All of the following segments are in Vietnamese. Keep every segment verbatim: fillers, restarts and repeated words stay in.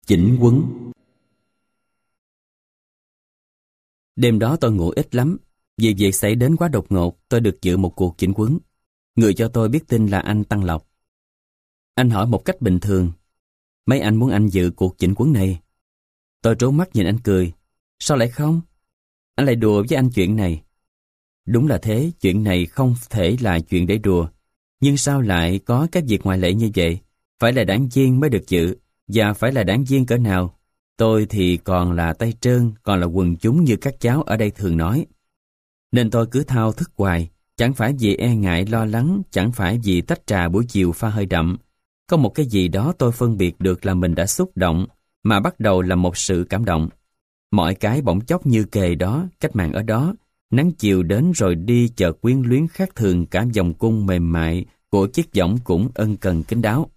Chỉnh quấn. Đêm đó tôi ngủ ít lắm. Vì việc xảy đến quá đột ngột, tôi được dự một cuộc chỉnh quấn. Người cho tôi biết tin là anh Tăng Lộc. Anh hỏi một cách bình thường: mấy anh muốn anh dự cuộc chỉnh quấn này? Tôi trố mắt nhìn anh cười. Sao lại không? Anh lại đùa với anh chuyện này. Đúng là thế, chuyện này không thể là chuyện để đùa. Nhưng sao lại có các việc ngoại lệ như vậy? Phải là đảng viên mới được dự, và phải là đảng viên cỡ nào? Tôi thì còn là tay trơn, còn là quần chúng như các cháu ở đây thường nói. Nên tôi cứ thao thức hoài, chẳng phải vì e ngại lo lắng, chẳng phải vì tách trà buổi chiều pha hơi đậm. Có một cái gì đó tôi phân biệt được là mình đã xúc động, mà bắt đầu là một sự cảm động. Mọi cái bỗng chốc như kề đó, cách mạng ở đó, nắng chiều đến rồi đi chợt quyến luyến khác thường cả vòng cung mềm mại của chiếc võng cũng ân cần kín đáo.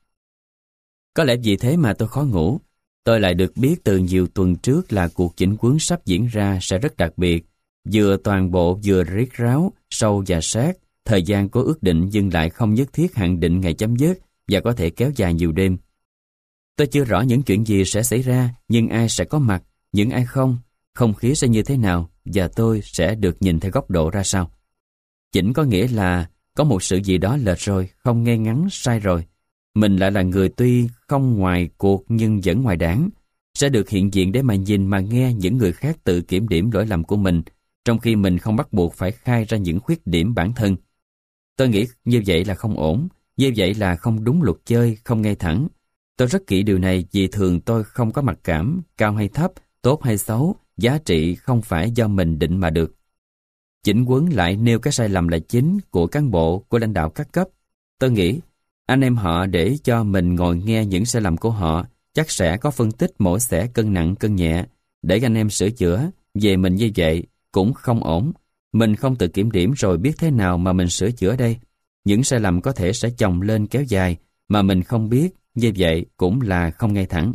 Có lẽ vì thế mà tôi khó ngủ. Tôi lại được biết từ nhiều tuần trước là cuộc chỉnh quấn sắp diễn ra sẽ rất đặc biệt, vừa toàn bộ vừa riết ráo, sâu và sát, thời gian có ước định nhưng lại không nhất thiết hạn định ngày chấm dứt và có thể kéo dài nhiều đêm. Tôi chưa rõ những chuyện gì sẽ xảy ra, nhưng ai sẽ có mặt, những ai không, không khí sẽ như thế nào và tôi sẽ được nhìn theo góc độ ra sao. Chỉnh có nghĩa là có một sự gì đó lệch rồi, không ngay ngắn, sai rồi. Mình lại là người tuy không ngoài cuộc nhưng vẫn ngoài đảng, sẽ được hiện diện để mà nhìn mà nghe những người khác tự kiểm điểm lỗi lầm của mình, trong khi mình không bắt buộc phải khai ra những khuyết điểm bản thân. Tôi nghĩ như vậy là không ổn, như vậy là không đúng luật chơi, không ngay thẳng. Tôi rất kỹ điều này vì thường tôi không có mặc cảm, cao hay thấp, tốt hay xấu, giá trị không phải do mình định mà được. Chỉnh quấn lại nêu cái sai lầm là chính của cán bộ, của lãnh đạo các cấp. Tôi nghĩ, anh em họ để cho mình ngồi nghe những sai lầm của họ, chắc sẽ có phân tích mỗi sẽ cân nặng cân nhẹ, để anh em sửa chữa. Về mình như vậy cũng không ổn. Mình không tự kiểm điểm rồi biết thế nào mà mình sửa chữa đây. Những sai lầm có thể sẽ chồng lên kéo dài mà mình không biết, như vậy cũng là không ngay thẳng.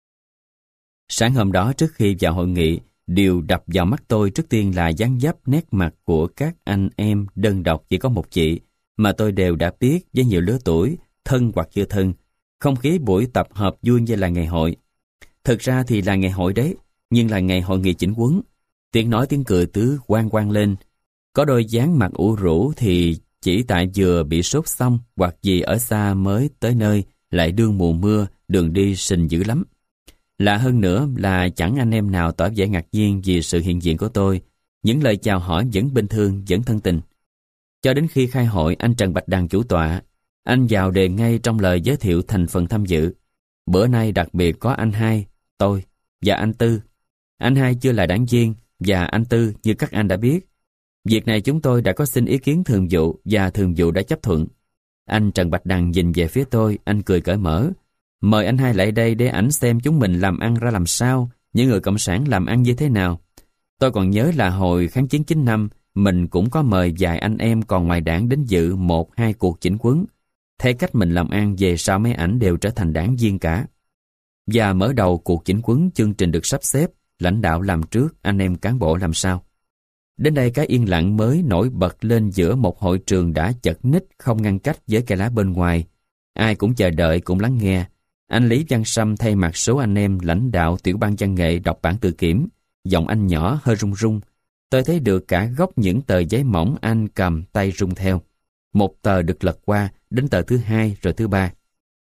Sáng hôm đó trước khi vào hội nghị, điều đập vào mắt tôi trước tiên là dáng dấp nét mặt của các anh em đơn độc chỉ có một chị, mà tôi đều đã biết với nhiều lứa tuổi, thân hoặc chưa thân. Không khí buổi tập hợp vui như là ngày hội. Thực ra thì là ngày hội đấy, nhưng là ngày hội nghị chỉnh quấn. Tiếng nói tiếng cười tứ quang quang lên. Có đôi dáng mặt ủ rũ thì chỉ tại vừa bị sốt xong hoặc gì ở xa mới tới nơi, lại đương mùa mưa, đường đi sình dữ lắm. Lạ hơn nữa là chẳng anh em nào tỏ vẻ ngạc nhiên vì sự hiện diện của tôi. Những lời chào hỏi vẫn bình thường, vẫn thân tình. Cho đến khi khai hội, anh Trần Bạch Đằng chủ tọa, anh vào đề ngay trong lời giới thiệu thành phần tham dự. Bữa nay đặc biệt có anh Hai, tôi và anh Tư. Anh Hai chưa là đảng viên và anh Tư như các anh đã biết. Việc này chúng tôi đã có xin ý kiến thường vụ và thường vụ đã chấp thuận. Anh Trần Bạch Đằng nhìn về phía tôi, anh cười cởi mở. Mời anh Hai lại đây để ảnh xem chúng mình làm ăn ra làm sao, những người cộng sản làm ăn như thế nào. Tôi còn nhớ là hồi kháng chiến chín năm, mình cũng có mời vài anh em còn ngoài đảng đến dự một hai cuộc chỉnh quấn. Thấy cách mình làm ăn về sau mấy ảnh đều trở thành đảng viên cả. Và mở đầu cuộc chỉnh quấn, chương trình được sắp xếp, lãnh đạo làm trước, anh em cán bộ làm sau. Đến đây cái yên lặng mới nổi bật lên giữa một hội trường đã chật ních không ngăn cách với cây lá bên ngoài. Ai cũng chờ đợi, cũng lắng nghe. Anh Lý Văn Sâm thay mặt số anh em lãnh đạo tiểu ban văn nghệ đọc bản tự kiểm. Giọng anh nhỏ hơi run run. Tôi thấy được cả góc những tờ giấy mỏng anh cầm tay rung theo. Một tờ được lật qua, đến tờ thứ hai rồi thứ ba.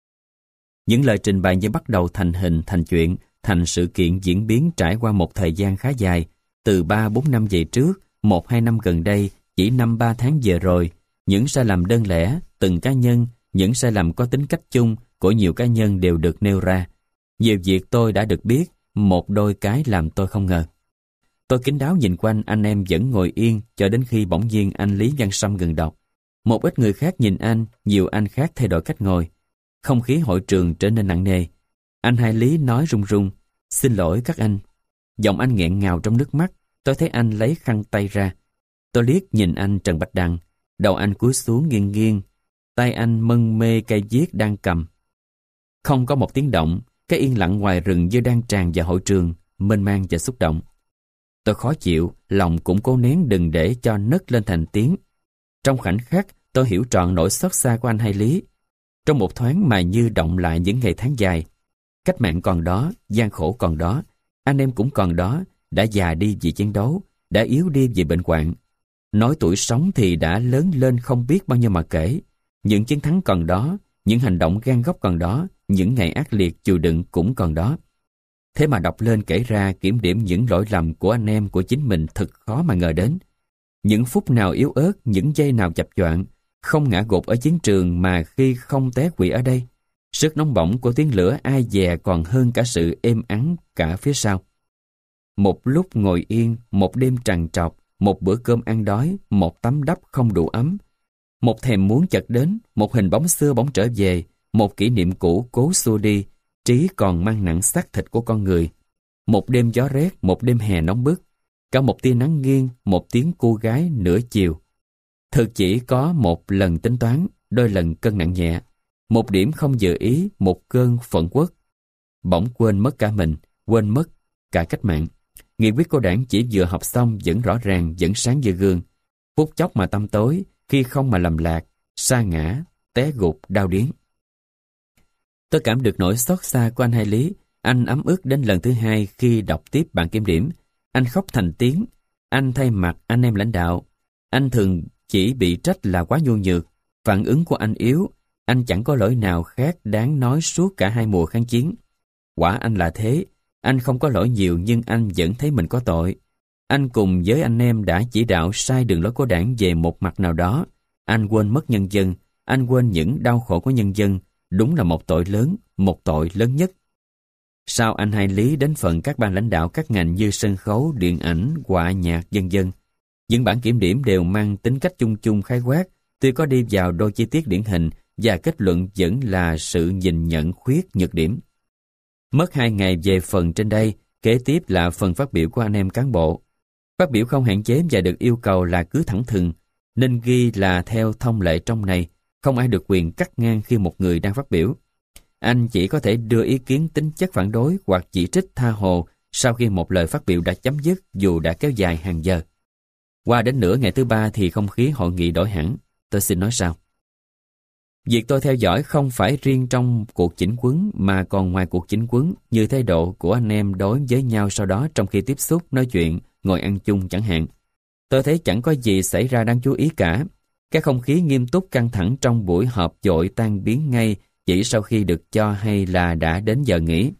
Những lời trình bày như bắt đầu thành hình, thành chuyện, thành sự kiện diễn biến trải qua một thời gian khá dài. Từ ba bốn năm về trước, một hai năm gần đây, chỉ năm ba tháng về rồi. Những sai lầm đơn lẻ, từng cá nhân, những sai lầm có tính cách chung của nhiều cá nhân đều được nêu ra. Nhiều việc tôi đã được biết, một đôi cái làm tôi không ngờ. Tôi kín đáo nhìn quanh, anh em vẫn ngồi yên cho đến khi bỗng nhiên anh Lý Văn Sâm ngừng đọc. Một ít người khác nhìn anh, nhiều anh khác thay đổi cách ngồi. Không khí hội trường trở nên nặng nề. Anh Hai Lý nói run run, xin lỗi các anh. Giọng anh nghẹn ngào trong nước mắt. Tôi thấy anh lấy khăn tay ra. Tôi liếc nhìn anh Trần Bạch Đằng. Đầu anh cúi xuống nghiêng nghiêng. Tay anh mân mê cây viết đang cầm. Không có một tiếng động. Cái yên lặng ngoài rừng như đang tràn vào hội trường, mênh mang và xúc động. Tôi khó chịu, lòng cũng cố nén đừng để cho nấc lên thành tiếng. Trong khoảnh khắc, tôi hiểu trọn nỗi xót xa của anh Hai Lý. Trong một thoáng mà như động lại những ngày tháng dài. Cách mạng còn đó, gian khổ còn đó, anh em cũng còn đó, đã già đi vì chiến đấu, đã yếu đi vì bệnh hoạn. Nói tuổi sống thì đã lớn lên không biết bao nhiêu mà kể. Những chiến thắng còn đó, những hành động gan góc còn đó, những ngày ác liệt chịu đựng cũng còn đó. Thế mà đọc lên kể ra kiểm điểm những lỗi lầm của anh em của chính mình thật khó mà ngờ đến. Những phút nào yếu ớt, những giây nào chập choạng, không ngã gục ở chiến trường mà khi không té quỵ ở đây. Sức nóng bỏng của tiếng lửa ai dè còn hơn cả sự êm ắng cả phía sau. Một lúc ngồi yên, một đêm trằn trọc, một bữa cơm ăn đói, một tấm đắp không đủ ấm. Một thèm muốn chợt đến, một hình bóng xưa bỗng trở về, một kỷ niệm cũ cố xua đi, trí còn mang nặng xác thịt của con người. Một đêm gió rét, một đêm hè nóng bức, cả một tia nắng nghiêng, một tiếng cô gái nửa chiều. Thực chỉ có một lần tính toán, đôi lần cân nặng nhẹ, một điểm không dự ý, một cơn phẫn uất. Bỗng quên mất cả mình, quên mất cả cách mạng. Nghị quyết của Đảng chỉ vừa học xong vẫn rõ ràng, vẫn sáng như gương. Phút chốc mà tăm tối, khi không mà lầm lạc, sa ngã, té gục, đau điếng. Tôi cảm được nỗi xót xa của anh Hai Lý. Anh ấm ức đến lần thứ hai khi đọc tiếp bản kiểm điểm. Anh khóc thành tiếng. Anh thay mặt anh em lãnh đạo. Anh thường chỉ bị trách là quá nhu nhược. Phản ứng của anh yếu. Anh chẳng có lỗi nào khác đáng nói suốt cả hai mùa kháng chiến. Quả anh là thế. Anh không có lỗi nhiều nhưng anh vẫn thấy mình có tội. Anh cùng với anh em đã chỉ đạo sai đường lối của Đảng về một mặt nào đó. Anh quên mất nhân dân. Anh quên những đau khổ của nhân dân. Đúng là một tội lớn, một tội lớn nhất. Sau anh Hai Lý đến phần các ban lãnh đạo các ngành như sân khấu, điện ảnh, họa nhạc, vân vân. Những bản kiểm điểm đều mang tính cách chung chung khái quát, tuy có đi vào đôi chi tiết điển hình và kết luận vẫn là sự nhìn nhận khuyết nhược điểm. Mất hai ngày về phần trên đây, kế tiếp là phần phát biểu của anh em cán bộ. Phát biểu không hạn chế và được yêu cầu là cứ thẳng thừng, nên ghi là theo thông lệ trong này, không ai được quyền cắt ngang khi một người đang phát biểu. Anh chỉ có thể đưa ý kiến tính chất phản đối hoặc chỉ trích tha hồ sau khi một lời phát biểu đã chấm dứt dù đã kéo dài hàng giờ. Qua đến nửa ngày thứ ba thì không khí hội nghị đổi hẳn. Tôi xin nói sao? Việc tôi theo dõi không phải riêng trong cuộc chỉnh quấn mà còn ngoài cuộc chỉnh quấn, như thái độ của anh em đối với nhau sau đó trong khi tiếp xúc, nói chuyện, ngồi ăn chung chẳng hạn. Tôi thấy chẳng có gì xảy ra đáng chú ý cả. Cái không khí nghiêm túc căng thẳng trong buổi họp dội tan biến ngay chỉ sau khi được cho hay là đã đến giờ nghỉ.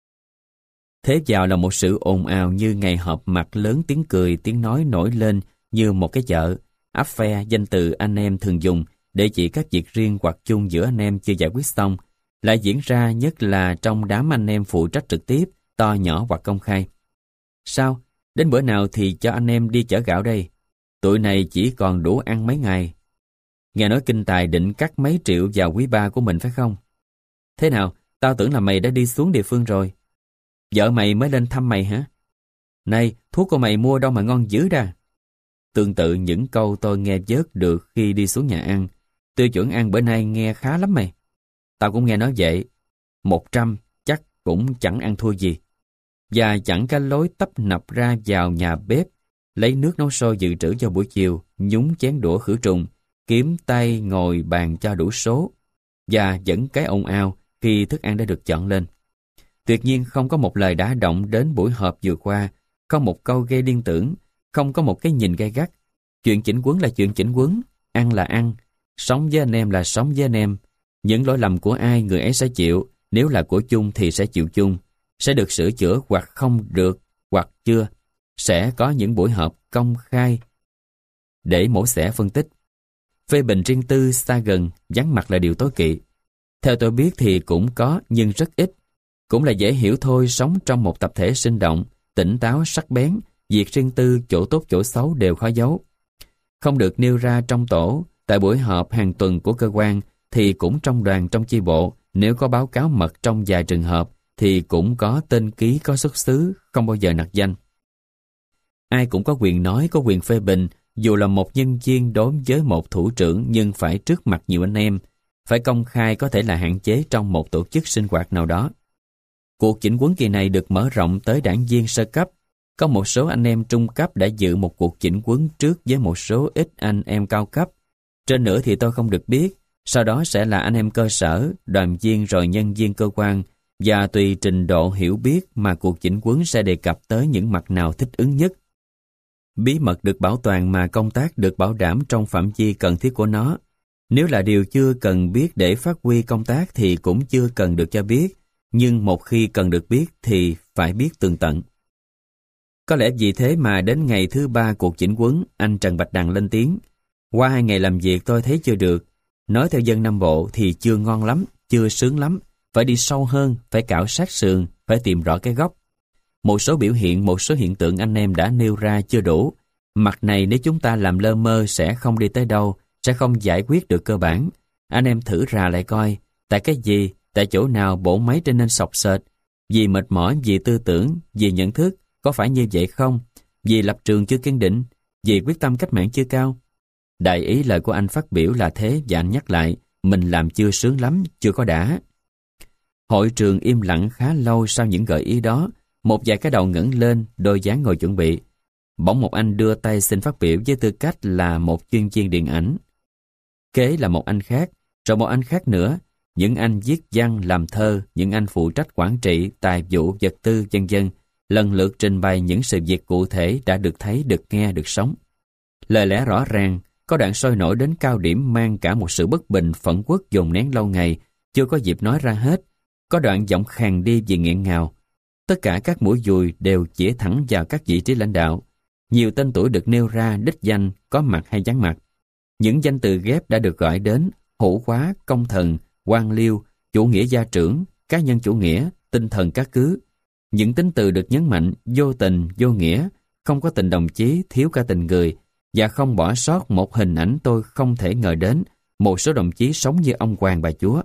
Thế vào là một sự ồn ào như ngày họp mặt, lớn tiếng cười, tiếng nói nổi lên như một cái chợ. Áp phe, danh từ anh em thường dùng để chỉ các việc riêng hoặc chung giữa anh em chưa giải quyết xong, lại diễn ra nhất là trong đám anh em phụ trách trực tiếp, to nhỏ hoặc công khai. Sao? Đến bữa nào thì cho anh em đi chở gạo đây? Tụi này chỉ còn đủ ăn mấy ngày. Nghe nói Kinh Tài định cắt mấy triệu vào quý ba của mình phải không? Thế nào? Tao tưởng là mày đã đi xuống địa phương rồi. Vợ mày mới lên thăm mày hả? Này, thuốc của mày mua đâu mà ngon dữ đà. Tương tự những câu tôi nghe vớt được khi đi xuống nhà ăn. Tiêu chuẩn ăn bữa nay nghe khá lắm mày. Tao cũng nghe nói vậy. Một trăm chắc cũng chẳng ăn thua gì. Và chẳng cái lối tấp nập ra vào nhà bếp, lấy nước nấu sôi dự trữ cho buổi chiều, nhúng chén đũa khử trùng, kiếm tay ngồi bàn cho đủ số, và dẫn cái ồn ào khi thức ăn đã được chọn lên. Tuyệt nhiên không có một lời đả động đến buổi họp vừa qua, không một câu gây liên tưởng, không có một cái nhìn gay gắt. Chuyện chỉnh quấn là chuyện chỉnh quấn, ăn là ăn, sống với anh em là sống với anh em. Những lỗi lầm của ai người ấy sẽ chịu, nếu là của chung thì sẽ chịu chung, sẽ được sửa chữa hoặc không được, hoặc chưa. Sẽ có những buổi họp công khai để mổ xẻ phân tích. Phê bình riêng tư xa gần, vắng mặt là điều tối kỵ. Theo tôi biết thì cũng có, nhưng rất ít. Cũng là dễ hiểu thôi, sống trong một tập thể sinh động, tỉnh táo, sắc bén, việc riêng tư, chỗ tốt chỗ xấu đều khó giấu. Không được nêu ra trong tổ, tại buổi họp hàng tuần của cơ quan, thì cũng trong đoàn, trong chi bộ, nếu có báo cáo mật trong vài trường hợp, thì cũng có tên ký, có xuất xứ, không bao giờ nặc danh. Ai cũng có quyền nói, có quyền phê bình, dù là một nhân viên đối với một thủ trưởng nhưng phải trước mặt nhiều anh em, phải công khai, có thể là hạn chế trong một tổ chức sinh hoạt nào đó. Cuộc chỉnh quấn kỳ này được mở rộng tới đảng viên sơ cấp. Có một số anh em trung cấp đã dự một cuộc chỉnh quấn trước với một số ít anh em cao cấp. Trên nữa thì tôi không được biết, sau đó sẽ là anh em cơ sở, đoàn viên rồi nhân viên cơ quan, và tùy trình độ hiểu biết mà cuộc chỉnh huấn sẽ đề cập tới những mặt nào thích ứng nhất. Bí mật được bảo toàn mà công tác được bảo đảm trong phạm vi cần thiết của nó. Nếu là điều chưa cần biết để phát huy công tác thì cũng chưa cần được cho biết, nhưng một khi cần được biết thì phải biết tường tận. Có lẽ vì thế mà đến ngày thứ ba cuộc chỉnh huấn, anh Trần Bạch Đằng lên tiếng. Qua hai ngày làm việc tôi thấy chưa được. Nói theo dân Nam Bộ thì chưa ngon lắm, chưa sướng lắm. Phải đi sâu hơn, phải khảo sát sườn, phải tìm rõ cái gốc. Một số biểu hiện, một số hiện tượng anh em đã nêu ra chưa đủ. Mặt này nếu chúng ta làm lơ mơ sẽ không đi tới đâu, sẽ không giải quyết được cơ bản. Anh em thử rà lại coi, tại cái gì, tại chỗ nào bộ máy trở nên sọc sệt, vì mệt mỏi, vì tư tưởng, vì nhận thức, có phải như vậy không? Vì lập trường chưa kiên định, vì quyết tâm cách mạng chưa cao. Đại ý lời của anh phát biểu là thế và anh nhắc lại, mình làm chưa sướng lắm, chưa có đã. Hội trường im lặng khá lâu sau những gợi ý đó, một vài cái đầu ngẩng lên, đôi dáng ngồi chuẩn bị. Bỗng một anh đưa tay xin phát biểu với tư cách là một chuyên viên điện ảnh. Kế là một anh khác, rồi một anh khác nữa, những anh viết văn, làm thơ, những anh phụ trách quản trị, tài vụ, vật tư, vân vân, lần lượt trình bày những sự việc cụ thể đã được thấy, được nghe, được sống. Lời lẽ rõ ràng, có đoạn sôi nổi đến cao điểm mang cả một sự bất bình, phẫn uất dồn nén lâu ngày, chưa có dịp nói ra hết. Có đoạn giọng khàn đi vì nghẹn ngào. Tất cả các mũi dùi đều chĩa thẳng vào các vị trí lãnh đạo. Nhiều tên tuổi được nêu ra, đích danh, có mặt hay vắng mặt. Những danh từ ghép đã được gọi đến: hữu hóa, công thần, quan liêu, chủ nghĩa gia trưởng, cá nhân chủ nghĩa, tinh thần cá cứ. Những tính từ được nhấn mạnh: vô tình, vô nghĩa, không có tình đồng chí, thiếu cả tình người, và không bỏ sót một hình ảnh tôi không thể ngờ đến, một số đồng chí sống như ông hoàng bà chúa.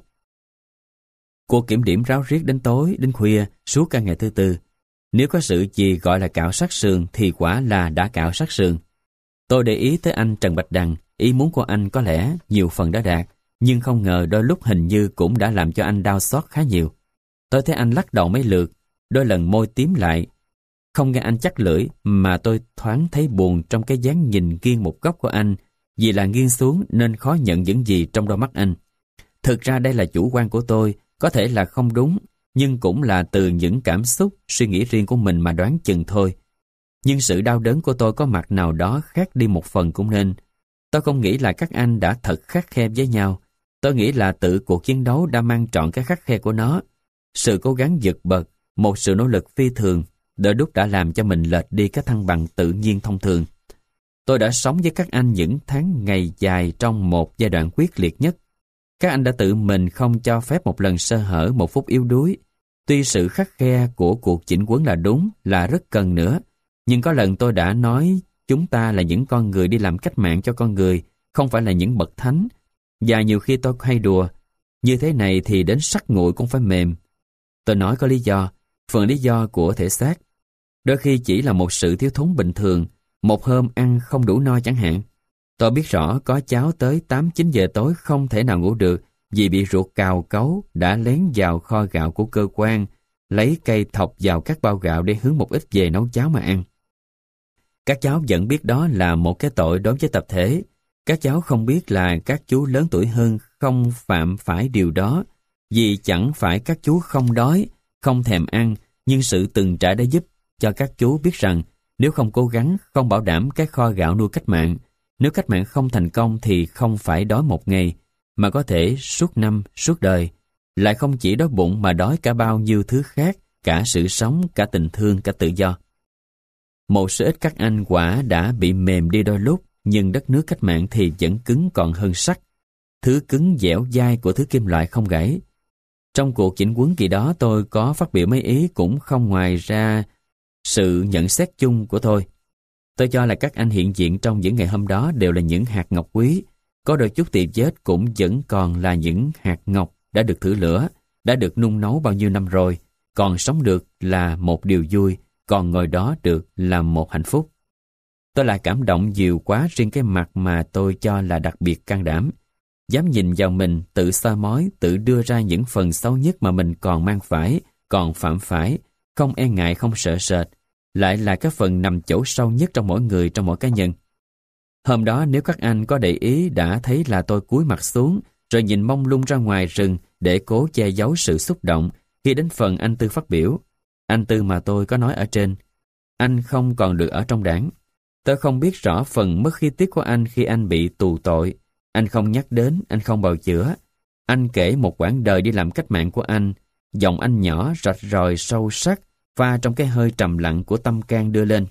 Cuộc kiểm điểm ráo riết đến tối, đến khuya, suốt cả ngày thứ tư. Nếu có sự gì gọi là cạo sát sườn thì quả là đã cạo sát sườn. Tôi để ý tới anh Trần Bạch Đằng, ý muốn của anh có lẽ nhiều phần đã đạt, nhưng không ngờ đôi lúc hình như cũng đã làm cho anh đau xót khá nhiều. Tôi thấy anh lắc đầu mấy lượt, đôi lần môi tím lại. Không nghe anh chắc lưỡi mà tôi thoáng thấy buồn trong cái dáng nhìn nghiêng một góc của anh, vì là nghiêng xuống nên khó nhận những gì trong đôi mắt anh. Thực ra đây là chủ quan của tôi, có thể là không đúng, nhưng cũng là từ những cảm xúc, suy nghĩ riêng của mình mà đoán chừng thôi. Nhưng sự đau đớn của tôi có mặt nào đó khác đi một phần cũng nên. Tôi không nghĩ là các anh đã thật khắt khe với nhau. Tôi nghĩ là tự cuộc chiến đấu đã mang trọn cái khắt khe của nó. Sự cố gắng vượt bậc, một sự nỗ lực phi thường, đôi lúc đã làm cho mình lệch đi cái thăng bằng tự nhiên thông thường. Tôi đã sống với các anh những tháng ngày dài trong một giai đoạn quyết liệt nhất. Các anh đã tự mình không cho phép một lần sơ hở, một phút yếu đuối. Tuy sự khắt khe của cuộc chỉnh huấn là đúng, là rất cần nữa, nhưng có lần tôi đã nói chúng ta là những con người đi làm cách mạng cho con người, không phải là những bậc thánh. Và nhiều khi tôi hay đùa, như thế này thì đến sắt nguội cũng phải mềm. Tôi nói có lý do, phần lý do của thể xác. Đôi khi chỉ là một sự thiếu thốn bình thường, một hôm ăn không đủ no chẳng hạn. Tôi biết rõ có cháu tới tám chín giờ tối không thể nào ngủ được vì bị ruột cào cấu đã lén vào kho gạo của cơ quan, lấy cây thọc vào các bao gạo để hướng một ít về nấu cháo mà ăn. Các cháu vẫn biết đó là một cái tội đối với tập thể. Các cháu không biết là các chú lớn tuổi hơn không phạm phải điều đó, vì chẳng phải các chú không đói, không thèm ăn, nhưng sự từng trải đã giúp cho các chú biết rằng nếu không cố gắng, không bảo đảm cái kho gạo nuôi cách mạng, nếu cách mạng không thành công thì không phải đói một ngày, mà có thể suốt năm, suốt đời. Lại không chỉ đói bụng mà đói cả bao nhiêu thứ khác, cả sự sống, cả tình thương, cả tự do. Một số ít các anh quả đã bị mềm đi đôi lúc, nhưng đất nước cách mạng thì vẫn cứng còn hơn sắt. Thứ cứng dẻo dai của thứ kim loại không gãy. Trong cuộc chỉnh huấn kỳ đó tôi có phát biểu mấy ý cũng không ngoài ra sự nhận xét chung của tôi. Tôi cho là các anh hiện diện trong những ngày hôm đó đều là những hạt ngọc quý, có đôi chút tì vết cũng vẫn còn là những hạt ngọc đã được thử lửa, đã được nung nấu bao nhiêu năm rồi, còn sống được là một điều vui, còn ngồi đó được là một hạnh phúc. Tôi lại cảm động nhiều quá riêng cái mặt mà tôi cho là đặc biệt can đảm. Dám nhìn vào mình, tự soi mói, tự đưa ra những phần xấu nhất mà mình còn mang phải, còn phạm phải, không e ngại, không sợ sệt, lại là cái phần nằm chỗ sâu nhất trong mỗi người, trong mỗi cá nhân. Hôm đó nếu các anh có để ý đã thấy là tôi cúi mặt xuống, rồi nhìn mông lung ra ngoài rừng để cố che giấu sự xúc động, Khi đến phần anh Tư phát biểu, anh Tư mà tôi có nói ở trên, anh không còn được ở trong đảng. Tôi không biết rõ phần mất khí tiết của anh khi anh bị tù tội. Anh không nhắc đến, anh không bào chữa. Anh kể một quãng đời đi làm cách mạng của anh. Giọng anh nhỏ, rạch ròi, sâu sắc, pha trong cái hơi trầm lặng của tâm can đưa lên.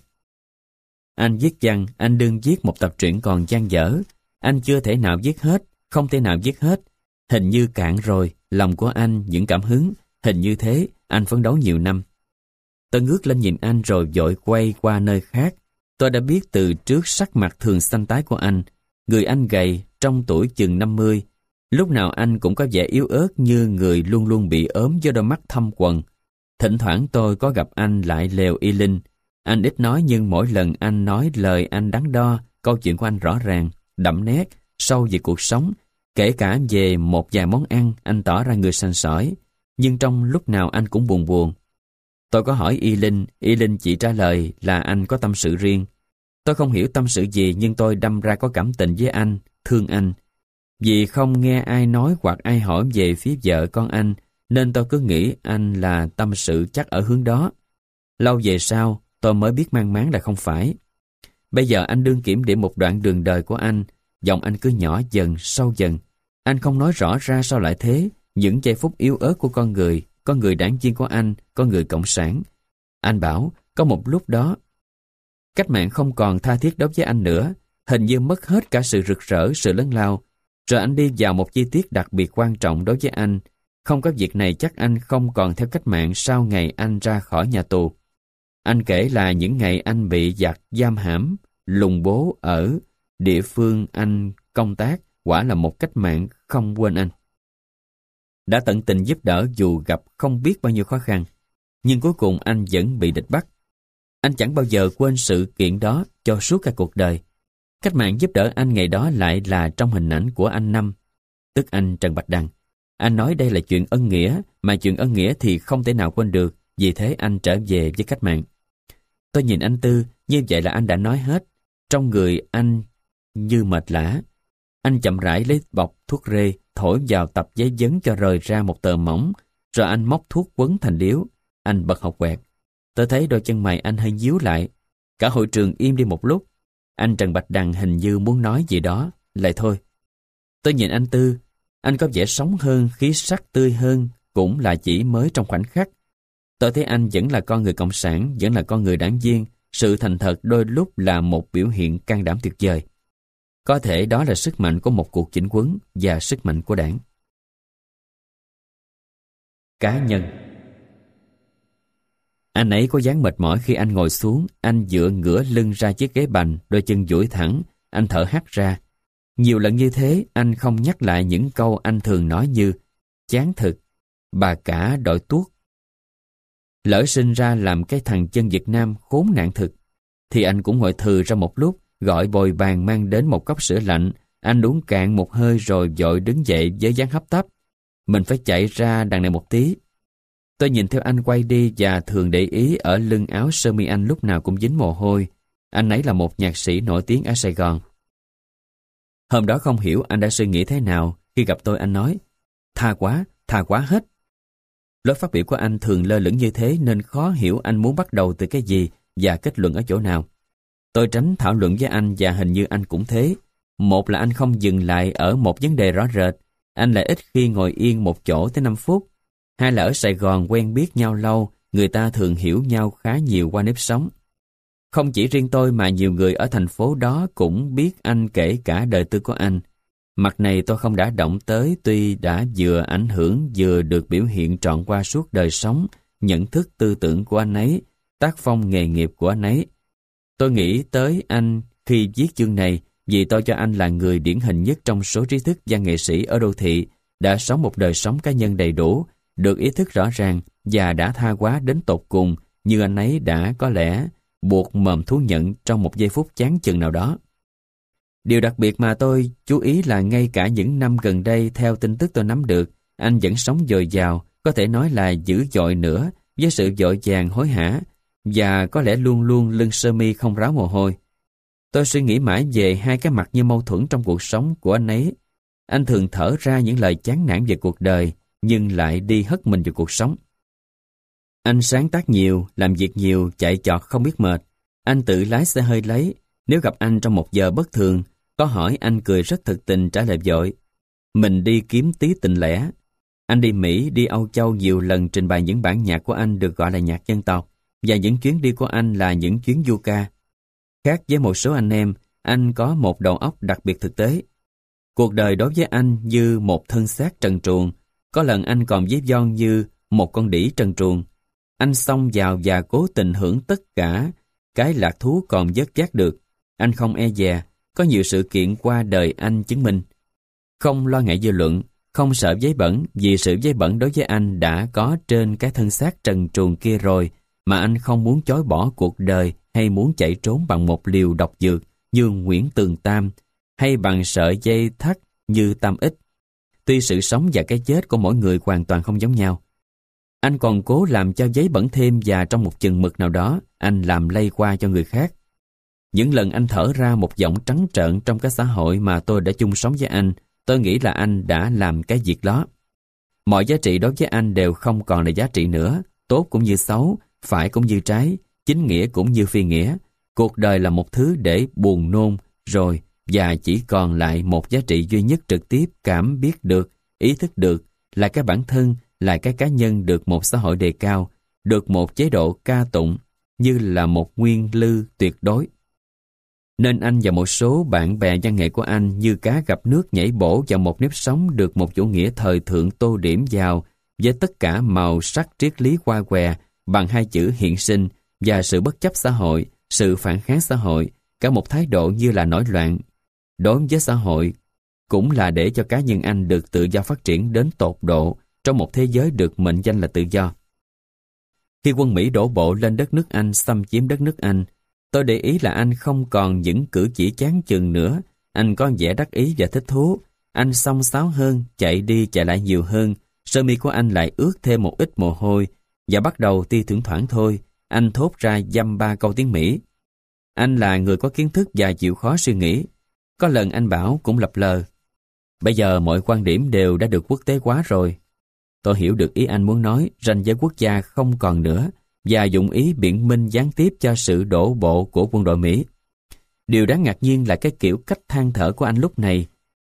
Anh viết văn, anh đương viết một tập truyện còn dang dở. Anh chưa thể nào viết hết, không thể nào viết hết. Hình như cạn rồi, lòng của anh, những cảm hứng, hình như thế, anh phấn đấu nhiều năm. Tôi ngước lên nhìn anh rồi vội quay qua nơi khác. Tôi đã biết từ trước sắc mặt thường xanh tái của anh. Người anh gầy, trong tuổi chừng năm mươi. Lúc nào anh cũng có vẻ yếu ớt như người luôn luôn bị ốm do đôi mắt thâm quầng. Thỉnh thoảng tôi có gặp anh lại lèo y linh. Anh ít nói nhưng mỗi lần anh nói lời anh đắn đo, câu chuyện của anh rõ ràng, đậm nét, sâu về cuộc sống. Kể cả về một vài món ăn, anh tỏ ra người sành sỏi. Nhưng trong lúc nào anh cũng buồn buồn. Tôi có hỏi Y Linh, Y Linh chỉ trả lời là anh có tâm sự riêng. Tôi không hiểu tâm sự gì nhưng tôi đâm ra có cảm tình với anh, thương anh. Vì không nghe ai nói hoặc ai hỏi về phía vợ con anh, nên tôi cứ nghĩ anh là tâm sự chắc ở hướng đó. Lâu về sau, tôi mới biết mang máng là không phải. Bây giờ anh đương kiểm điểm một đoạn đường đời của anh, giọng anh cứ nhỏ dần, sâu dần. Anh không nói rõ ra sao lại thế, những giây phút yếu ớt của con người, con người đảng viên của anh, con người cộng sản. Anh bảo, có một lúc đó, cách mạng không còn tha thiết đối với anh nữa, hình như mất hết cả sự rực rỡ, sự lớn lao. Rồi anh đi vào một chi tiết đặc biệt quan trọng đối với anh. Không có việc này chắc anh không còn theo cách mạng sau ngày anh ra khỏi nhà tù. Anh kể là những ngày anh bị giặc giam hãm, lùng bố ở địa phương anh công tác, quả là một cách mạng không quên anh. Đã tận tình giúp đỡ dù gặp không biết bao nhiêu khó khăn, nhưng cuối cùng anh vẫn bị địch bắt. Anh chẳng bao giờ quên sự kiện đó cho suốt cả cuộc đời. Cách mạng giúp đỡ anh ngày đó lại là trong hình ảnh của anh Năm, tức anh Trần Bạch Đằng. Anh nói đây là chuyện ân nghĩa, mà chuyện ân nghĩa thì không thể nào quên được, vì thế anh trở về với cách mạng. Tôi nhìn anh Tư, như vậy là anh đã nói hết. Trong người anh như mệt lả. Anh chậm rãi lấy bọc thuốc rê, thổi vào tập giấy dấn cho rời ra một tờ mỏng, rồi anh móc thuốc quấn thành điếu. Anh bật học quẹt. Tôi thấy đôi chân mày anh hơi nhíu lại. Cả hội trường im đi một lúc. Anh Trần Bạch Đằng hình như muốn nói gì đó, lại thôi. Tôi nhìn anh Tư, anh có vẻ sống hơn, khí sắc tươi hơn, cũng là chỉ mới trong khoảnh khắc. Tôi thấy anh vẫn là con người cộng sản, vẫn là con người đảng viên. Sự thành thật đôi lúc là một biểu hiện can đảm tuyệt vời. Có thể đó là sức mạnh của một cuộc chỉnh huấn và sức mạnh của đảng. Cá nhân. Anh ấy có dáng mệt mỏi khi anh ngồi xuống, anh dựa ngửa lưng ra chiếc ghế bành, đôi chân duỗi thẳng, anh thở hắt ra. Nhiều lần như thế, anh không nhắc lại những câu anh thường nói như chán thực, bà cả đội tuốt. Lỡ sinh ra làm cái thằng chân Việt Nam khốn nạn thực, thì anh cũng ngồi thừ ra một lúc, gọi bồi bàn mang đến một cốc sữa lạnh. Anh uống cạn một hơi rồi vội đứng dậy với dáng hấp tấp. Mình phải chạy ra đằng này một tí. Tôi nhìn theo anh quay đi và thường để ý ở lưng áo sơ mi anh lúc nào cũng dính mồ hôi. Anh ấy là một nhạc sĩ nổi tiếng ở Sài Gòn. Hôm đó không hiểu anh đã suy nghĩ thế nào. Khi gặp tôi anh nói, tha quá, tha quá hết. Lối phát biểu của anh thường lơ lửng như thế nên khó hiểu anh muốn bắt đầu từ cái gì và kết luận ở chỗ nào. Tôi tránh thảo luận với anh và hình như anh cũng thế. Một là anh không dừng lại ở một vấn đề rõ rệt. Anh lại ít khi ngồi yên một chỗ tới năm phút. Hai là ở Sài Gòn quen biết nhau lâu, người ta thường hiểu nhau khá nhiều qua nếp sống. Không chỉ riêng tôi mà nhiều người ở thành phố đó cũng biết anh kể cả đời tư của anh. Mặt này tôi không đã động tới tuy đã vừa ảnh hưởng vừa được biểu hiện trọn qua suốt đời sống, nhận thức tư tưởng của anh ấy, tác phong nghề nghiệp của anh ấy. Tôi nghĩ tới anh khi viết chương này vì tôi cho anh là người điển hình nhất trong số trí thức văn nghệ sĩ ở đô thị, đã sống một đời sống cá nhân đầy đủ, được ý thức rõ ràng và đã tha hóa đến tột cùng như anh ấy đã có lẽ buộc mồm thú nhận trong một giây phút chán chừng nào đó. Điều đặc biệt mà tôi chú ý là ngay cả những năm gần đây theo tin tức tôi nắm được, anh vẫn sống dồi dào, có thể nói là dữ dội nữa, với sự vội vàng hối hả, và có lẽ luôn luôn lưng sơ mi không ráo mồ hôi. Tôi suy nghĩ mãi về hai cái mặt như mâu thuẫn trong cuộc sống của anh ấy. Anh thường thở ra những lời chán nản về cuộc đời, nhưng lại đi hất mình vào cuộc sống. Anh sáng tác nhiều, làm việc nhiều, chạy chọt không biết mệt. Anh tự lái xe hơi lấy. Nếu gặp anh trong một giờ bất thường, có hỏi anh cười rất thực tình trả lời vội. Mình đi kiếm tí tình lẻ. Anh đi Mỹ, đi Âu Châu nhiều lần trình bày những bản nhạc của anh được gọi là nhạc dân tộc, và những chuyến đi của anh là những chuyến du ca. Khác với một số anh em, anh có một đầu óc đặc biệt thực tế. Cuộc đời đối với anh như một thân xác trần truồng. Có lần anh còn ví von như một con đĩ trần truồng. Anh xông vào và cố tình hưởng tất cả cái lạc thú còn vớt vát được. Anh không e dè, có nhiều sự kiện qua đời anh chứng minh. Không lo ngại dư luận, không sợ giấy bẩn, vì sự giấy bẩn đối với anh đã có trên cái thân xác trần truồng kia rồi, mà anh không muốn chối bỏ cuộc đời hay muốn chạy trốn bằng một liều độc dược như Nguyễn Tường Tam, hay bằng sợi dây thắt như Tam Ích. Tuy sự sống và cái chết của mỗi người hoàn toàn không giống nhau. Anh còn cố làm cho giấy bẩn thêm, và trong một chừng mực nào đó, anh làm lây qua cho người khác. Những lần anh thở ra một giọng trắng trợn trong cái xã hội mà tôi đã chung sống với anh, tôi nghĩ là anh đã làm cái việc đó. Mọi giá trị đối với anh đều không còn là giá trị nữa, tốt cũng như xấu, phải cũng như trái, chính nghĩa cũng như phi nghĩa. Cuộc đời là một thứ để buồn nôn rồi, và chỉ còn lại một giá trị duy nhất trực tiếp cảm biết được, ý thức được, là cái bản thân, là cái cá nhân được một xã hội đề cao, được một chế độ ca tụng như là một nguyên lư tuyệt đối. Nên anh và một số bạn bè văn nghệ của anh như cá gặp nước nhảy bổ vào một nếp sống được một chủ nghĩa thời thượng tô điểm vào với tất cả màu sắc triết lý qua què bằng hai chữ hiện sinh và sự bất chấp xã hội, sự phản kháng xã hội, cả một thái độ như là nổi loạn đối với xã hội, cũng là để cho cá nhân anh được tự do phát triển đến tột độ trong một thế giới được mệnh danh là tự do. Khi quân Mỹ đổ bộ lên đất nước Anh, xâm chiếm đất nước Anh, tôi để ý là anh không còn những cử chỉ chán chừng nữa. Anh có vẻ đắc ý và thích thú. Anh xông xáo hơn, chạy đi chạy lại nhiều hơn. Sơ mi của anh lại ướt thêm một ít mồ hôi. Và bắt đầu ti thỉnh thoảng thôi, anh thốt ra dăm ba câu tiếng Mỹ. Anh là người có kiến thức và chịu khó suy nghĩ. Có lần anh bảo cũng lập lờ. Bây giờ mọi quan điểm đều đã được quốc tế hóa rồi. Tôi hiểu được ý anh muốn nói, ranh giới quốc gia không còn nữa, và dụng ý biện minh gián tiếp cho sự đổ bộ của quân đội Mỹ. Điều đáng ngạc nhiên là cái kiểu cách than thở của anh lúc này.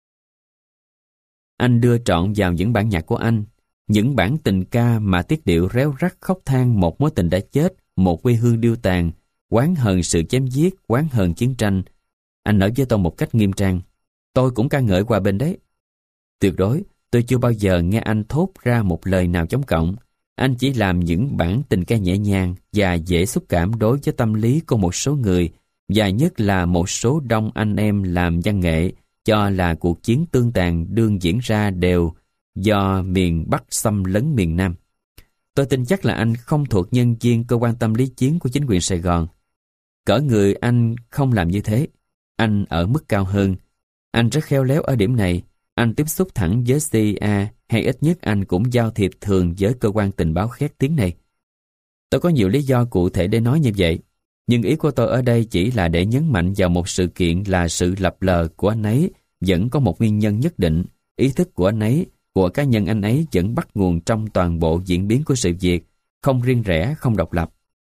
Anh đưa trọn vào những bản nhạc của anh, những bản tình ca mà tiết điệu réo rắt khóc than một mối tình đã chết, một quê hương điêu tàn, oán hờn sự chém giết, oán hờn chiến tranh. Anh nói với tôi một cách nghiêm trang, tôi cũng ca ngợi hòa bình đấy. Tuyệt đối, tôi chưa bao giờ nghe anh thốt ra một lời nào chống cộng. Anh chỉ làm những bản tình ca nhẹ nhàng và dễ xúc cảm đối với tâm lý của một số người, và nhất là một số đông anh em làm văn nghệ, cho là cuộc chiến tương tàn đương diễn ra đều do miền Bắc xâm lấn miền Nam. Tôi tin chắc là anh không thuộc nhân viên cơ quan tâm lý chiến của chính quyền Sài Gòn. Cỡ người anh không làm như thế. Anh ở mức cao hơn. Anh rất khéo léo ở điểm này. Anh tiếp xúc thẳng với xê i a, hay ít nhất anh cũng giao thiệp thường với cơ quan tình báo khét tiếng này. Tôi có nhiều lý do cụ thể để nói như vậy, nhưng ý của tôi ở đây chỉ là để nhấn mạnh vào một sự kiện là sự lập lờ của anh ấy vẫn có một nguyên nhân nhất định. Ý thức của anh ấy, của cá nhân anh ấy vẫn bắt nguồn trong toàn bộ diễn biến của sự việc, không riêng rẽ, không độc lập.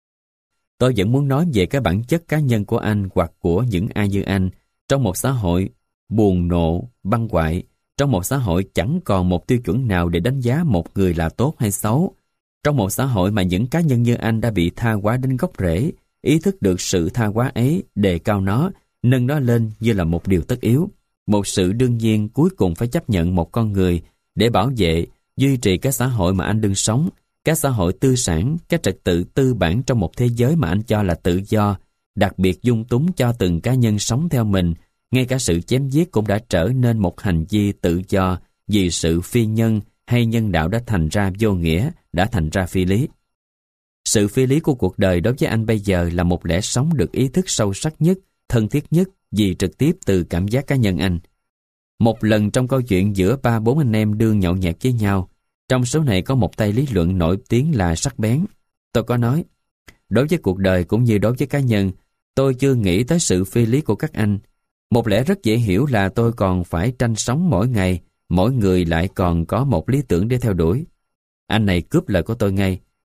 Tôi vẫn muốn nói về cái bản chất cá nhân của anh hoặc của những ai như anh trong một xã hội buồn nộ, băng hoại, trong một xã hội chẳng còn một tiêu chuẩn nào để đánh giá một người là tốt hay xấu, trong một xã hội mà những cá nhân như anh đã bị tha hóa đến gốc rễ, ý thức được sự tha hóa ấy, đề cao nó, nâng nó lên như là một điều tất yếu, một sự đương nhiên cuối cùng phải chấp nhận một con người để bảo vệ, duy trì cái xã hội mà anh đương sống, cái xã hội tư sản, cái trật tự tư bản trong một thế giới mà anh cho là tự do, đặc biệt dung túng cho từng cá nhân sống theo mình. Ngay cả sự chém giết cũng đã trở nên một hành vi tự do, vì sự phi nhân hay nhân đạo đã thành ra vô nghĩa, đã thành ra phi lý. Sự phi lý của cuộc đời đối với anh bây giờ là một lẽ sống được ý thức sâu sắc nhất, thân thiết nhất, vì trực tiếp từ cảm giác cá nhân anh. Một lần trong câu chuyện giữa ba bốn anh em đương nhậu nhẹt với nhau, trong số này có một tay lý luận nổi tiếng là sắc bén. Tôi có nói, đối với cuộc đời cũng như đối với cá nhân, tôi chưa nghĩ tới sự phi lý của các anh. Một lẽ rất dễ hiểu là tôi còn phải tranh sống mỗi ngày, mỗi người lại còn có một lý tưởng để theo đuổi. Anh này cướp lời của tôi ngay.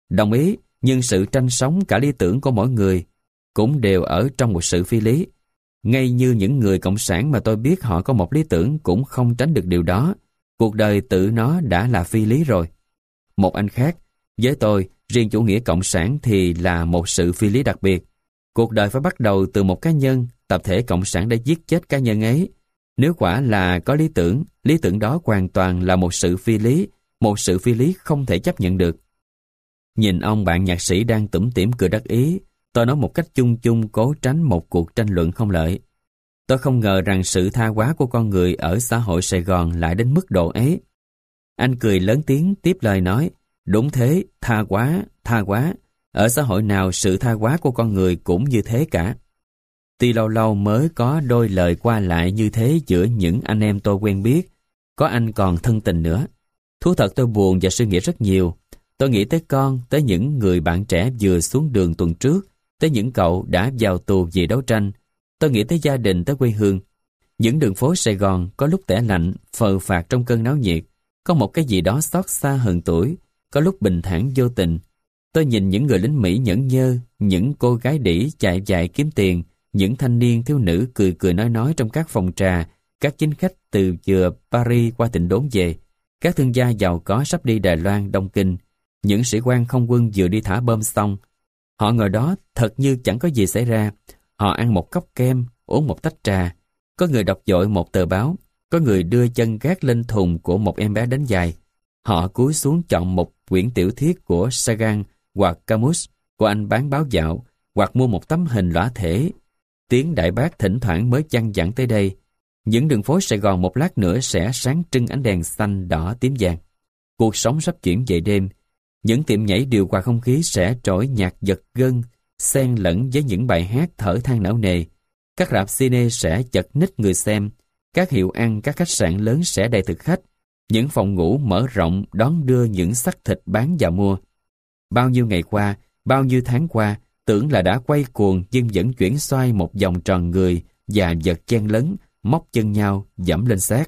Đồng ý, nhưng sự tranh sống cả lý tưởng của mỗi người cũng đều ở trong một sự phi lý. Ngay như những người cộng sản mà tôi biết họ có một lý tưởng cũng không tránh được điều đó. Cuộc đời tự nó đã là phi lý rồi. Một anh khác, với tôi, riêng chủ nghĩa cộng sản thì là một sự phi lý đặc biệt. Cuộc đời phải bắt đầu từ một cá nhân, tập thể cộng sản đã giết chết cá nhân ấy. Nếu quả là có lý tưởng, lý tưởng đó hoàn toàn là một sự phi lý, một sự phi lý không thể chấp nhận được. Nhìn ông bạn nhạc sĩ đang tủm tỉm cười đắc ý, tôi nói một cách chung chung cố tránh một cuộc tranh luận không lợi. Tôi không ngờ rằng sự tha hóa của con người ở xã hội Sài Gòn lại đến mức độ ấy. Anh cười lớn tiếng tiếp lời nói, đúng thế, tha hóa, tha hóa. Ở xã hội nào sự tha hóa của con người cũng như thế cả. Tuy lâu lâu mới có đôi lời qua lại như thế giữa những anh em tôi quen biết, có anh còn thân tình nữa. Thú thật tôi buồn và suy nghĩ rất nhiều. Tôi nghĩ tới con, tới những người bạn trẻ vừa xuống đường tuần trước, tới những cậu đã vào tù vì đấu tranh. Tôi nghĩ tới gia đình, tới quê hương. Những đường phố Sài Gòn có lúc tẻ lạnh, phờ phạc trong cơn náo nhiệt. Có một cái gì đó xót xa hờn tuổi, có lúc bình thản vô tình. Tôi nhìn những người lính Mỹ nhẫn nhơ, những cô gái đĩ chạy chạy kiếm tiền, những thanh niên thiếu nữ cười cười nói nói trong các phòng trà, các chính khách từ vừa Paris qua Tịnh Đốn về, các thương gia giàu có sắp đi Đài Loan, Đông Kinh, những sĩ quan không quân vừa đi thả bom xong. Họ ngồi đó thật như chẳng có gì xảy ra. Họ ăn một cốc kem, uống một tách trà. Có người đọc dội một tờ báo, có người đưa chân gác lên thùng của một em bé đánh giày. Họ cúi xuống chọn một quyển tiểu thuyết của Sagan hoặc Camus của anh bán báo dạo, hoặc mua một tấm hình lõa thể. Tiếng đại bác thỉnh thoảng mới chăn dặn tới đây. Những đường phố Sài Gòn một lát nữa sẽ sáng trưng ánh đèn xanh đỏ tím vàng. Cuộc sống sắp chuyển về đêm. Những tiệm nhảy điều hòa không khí sẽ trỗi nhạc giật gân, xen lẫn với những bài hát thở than não nề. Các rạp cine sẽ chật ních người xem. Các hiệu ăn, các khách sạn lớn sẽ đầy thực khách. Những phòng ngủ mở rộng đón đưa những xác thịt bán và mua. Bao nhiêu ngày qua, bao nhiêu tháng qua, tưởng là đã quay cuồng nhưng vẫn chuyển xoay một vòng tròn người và vật chen lấn, móc chân nhau, dẫm lên xác.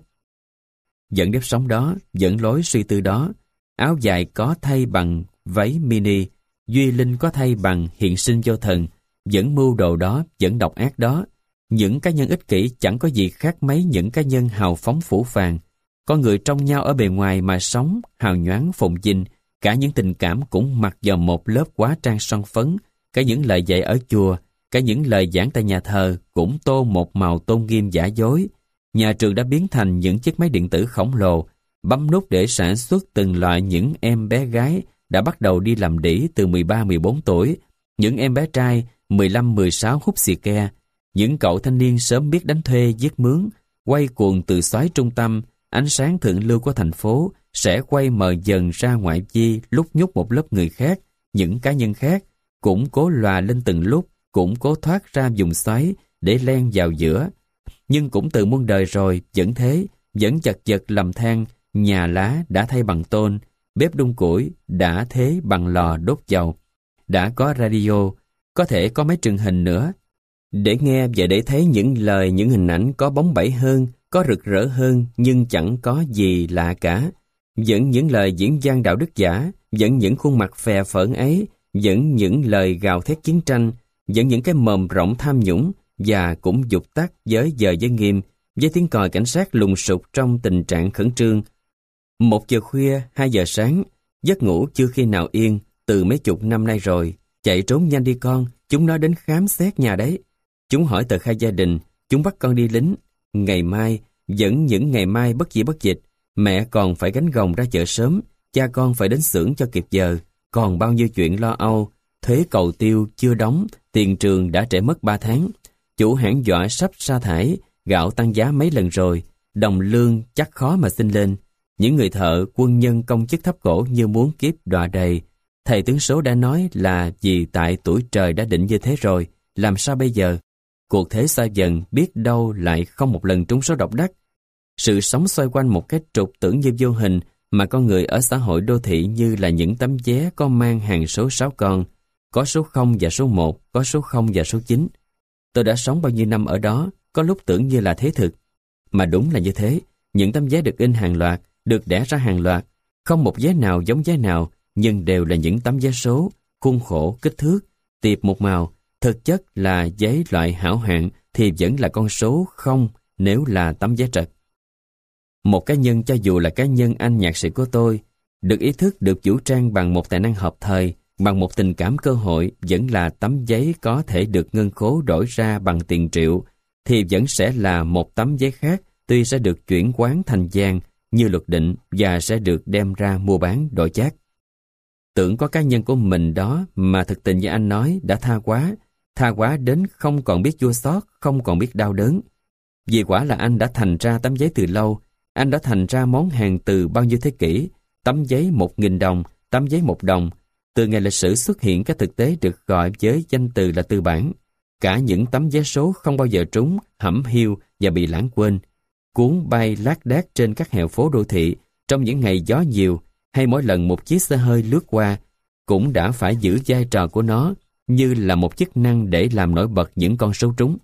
Vẫn nếp sống đó, vẫn lối suy tư đó. Áo dài có thay bằng váy mini, Duy Linh có thay bằng hiện sinh vô thần, vẫn mưu đồ đó, vẫn độc ác đó. Những cá nhân ích kỷ chẳng có gì khác mấy những cá nhân hào phóng phũ phàng. Con người trong nhau ở bề ngoài mà sống, hào nhoáng phồn vinh, cả những tình cảm cũng mặc vào một lớp hóa trang son phấn, cả những lời dạy ở chùa, cả những lời giảng tại nhà thờ cũng tô một màu tôn nghiêm giả dối. Nhà trường đã biến thành những chiếc máy điện tử khổng lồ, bấm nút để sản xuất từng loại những em bé gái đã bắt đầu đi làm đĩ từ mười ba mười bốn tuổi, những em bé trai mười lăm mười sáu hút xì ke, những cậu thanh niên sớm biết đánh thuê giết mướn, quay cuồng từ xoáy trung tâm, ánh sáng thượng lưu của thành phố sẽ quay mờ dần ra ngoại vi lúc nhúc một lớp người khác, những cá nhân khác, cũng cố lòa lên từng lúc, cũng cố thoát ra vùng xoáy để len vào giữa. Nhưng cũng từ muôn đời rồi, vẫn thế, vẫn chật vật lầm than, nhà lá đã thay bằng tôn, bếp đun củi đã thế bằng lò đốt dầu. Đã có radio, có thể có mấy truyền hình nữa. Để nghe và để thấy những lời, những hình ảnh có bóng bẩy hơn, có rực rỡ hơn, nhưng chẳng có gì lạ cả. Vẫn những lời diễn văn đạo đức giả, vẫn những khuôn mặt phè phỡn ấy, vẫn những lời gào thét chiến tranh, vẫn những cái mồm rộng tham nhũng, và cũng dục tắt với giờ giới nghiêm, với tiếng còi cảnh sát lùng sục trong tình trạng khẩn trương. Một giờ khuya, hai giờ sáng, giấc ngủ chưa khi nào yên, từ mấy chục năm nay rồi. Chạy trốn nhanh đi con, chúng nó đến khám xét nhà đấy. Chúng hỏi tờ khai gia đình, chúng bắt con đi lính. Ngày mai, vẫn những ngày mai bất dĩ bất dịch, mẹ còn phải gánh gồng ra chợ sớm, cha con phải đến xưởng cho kịp giờ, còn bao nhiêu chuyện lo âu, thuế cầu tiêu chưa đóng, tiền trường đã trễ mất ba tháng, chủ hãng dọa sắp sa thải, gạo tăng giá mấy lần rồi, đồng lương chắc khó mà xin lên. Những người thợ, quân nhân công chức thấp cổ như muốn kiếp đọa đầy. Thầy tướng số đã nói là vì tại tuổi trời đã định như thế rồi, làm sao bây giờ? Cuộc thế xoay dần, biết đâu lại không một lần trúng số độc đắc. Sự sống xoay quanh một cái trục tưởng như vô hình mà con người ở xã hội đô thị như là những tấm vé có mang hàng số sáu con, có số không và số một, có số không và số chín. Tôi đã sống bao nhiêu năm ở đó, có lúc tưởng như là thế thực. Mà đúng là như thế, những tấm vé được in hàng loạt, được đẻ ra hàng loạt, không một vé nào giống vé nào, nhưng đều là những tấm vé số, khuôn khổ, kích thước, tiệp một màu. Thực chất là giấy loại hảo hạng thì vẫn là con số không nếu là tấm vé trật. Một cá nhân, cho dù là cá nhân anh nhạc sĩ của tôi, được ý thức được vũ trang bằng một tài năng hợp thời, bằng một tình cảm cơ hội, vẫn là tấm giấy có thể được ngân khố đổi ra bằng tiền triệu, thì vẫn sẽ là một tấm giấy khác, tuy sẽ được chuyển quán thành vàng như luật định và sẽ được đem ra mua bán đổi chác. Tưởng có cá nhân của mình đó mà thực tình như anh nói đã tha quá, tha quá đến không còn biết chua xót, không còn biết đau đớn. Vì quả là anh đã thành ra tấm giấy từ lâu, anh đã thành ra món hàng từ bao nhiêu thế kỷ, tấm giấy một nghìn đồng, tấm giấy một đồng. Từ ngày lịch sử xuất hiện, cái thực tế được gọi với danh từ là tư bản. Cả những tấm vé số không bao giờ trúng, hẩm hiu và bị lãng quên, cuốn bay lác đác trên các hẻo phố đô thị trong những ngày gió nhiều, hay mỗi lần một chiếc xe hơi lướt qua, cũng đã phải giữ vai trò của nó như là một chức năng để làm nổi bật những con số trúng.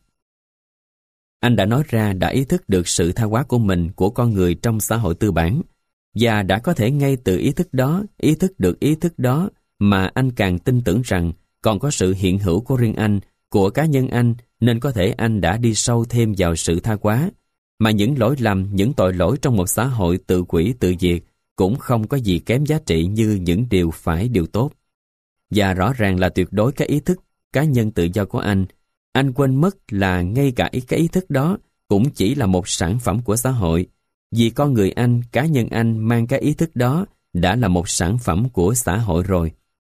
Anh đã nói ra đã ý thức được sự tha hóa của mình, của con người trong xã hội tư bản, và đã có thể ngay từ ý thức đó, ý thức được ý thức đó mà anh càng tin tưởng rằng còn có sự hiện hữu của riêng anh, của cá nhân anh, nên có thể anh đã đi sâu thêm vào sự tha hóa, mà những lỗi lầm, những tội lỗi trong một xã hội tự quỷ tự diệt cũng không có gì kém giá trị như những điều phải, điều tốt. Và rõ ràng là tuyệt đối cái ý thức cá nhân tự do của anh, anh quên mất là ngay cả cái ý thức đó cũng chỉ là một sản phẩm của xã hội. Vì con người anh, cá nhân anh mang cái ý thức đó đã là một sản phẩm của xã hội rồi.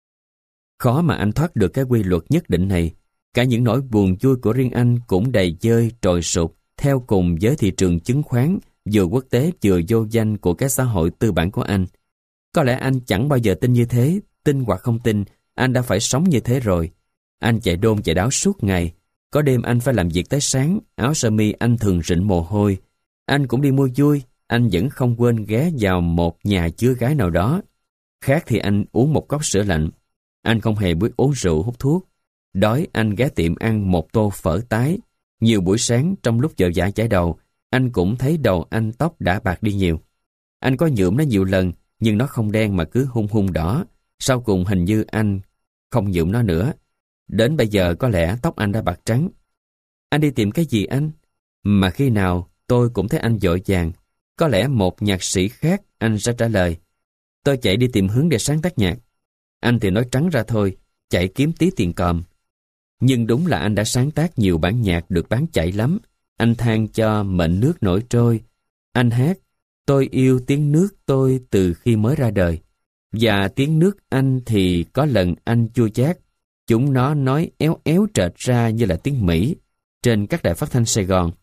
Khó mà anh thoát được cái quy luật nhất định này. Cả những nỗi buồn vui của riêng anh cũng đầy dơi, trồi sụp theo cùng với thị trường chứng khoán vừa quốc tế vừa vô danh của cái xã hội tư bản của anh. Có lẽ anh chẳng bao giờ tin như thế, tin hoặc không tin, anh đã phải sống như thế rồi. Anh chạy đôn chạy đáo suốt ngày, có đêm anh phải làm việc tới sáng, áo sơ mi anh thường rịn mồ hôi. Anh cũng đi mua vui, anh vẫn không quên ghé vào một nhà chứa gái nào đó. Khác thì anh uống một cốc sữa lạnh. Anh không hề biết uống rượu, hút thuốc. Đói anh ghé tiệm ăn một tô phở tái. Nhiều buổi sáng trong lúc vợ vã chải đầu, anh cũng thấy đầu anh tóc đã bạc đi nhiều. Anh có nhuộm nó nhiều lần, nhưng nó không đen mà cứ hung hung đỏ. Sau cùng hình như anh không nhuộm nó nữa. Đến bây giờ có lẽ tóc anh đã bạc trắng. Anh đi tìm cái gì anh? Mà khi nào tôi cũng thấy anh vội vàng. Có lẽ một nhạc sĩ khác, anh sẽ trả lời. Tôi chạy đi tìm hướng để sáng tác nhạc. Anh thì nói trắng ra thôi, chạy kiếm tí tiền còm. Nhưng đúng là anh đã sáng tác nhiều bản nhạc được bán chạy lắm. Anh than cho mệnh nước nổi trôi. Anh hát, tôi yêu tiếng nước tôi từ khi mới ra đời. Và tiếng nước anh thì có lần anh chua chát. Chúng nó nói éo éo trệt ra như là tiếng Mỹ trên các đài phát thanh Sài Gòn.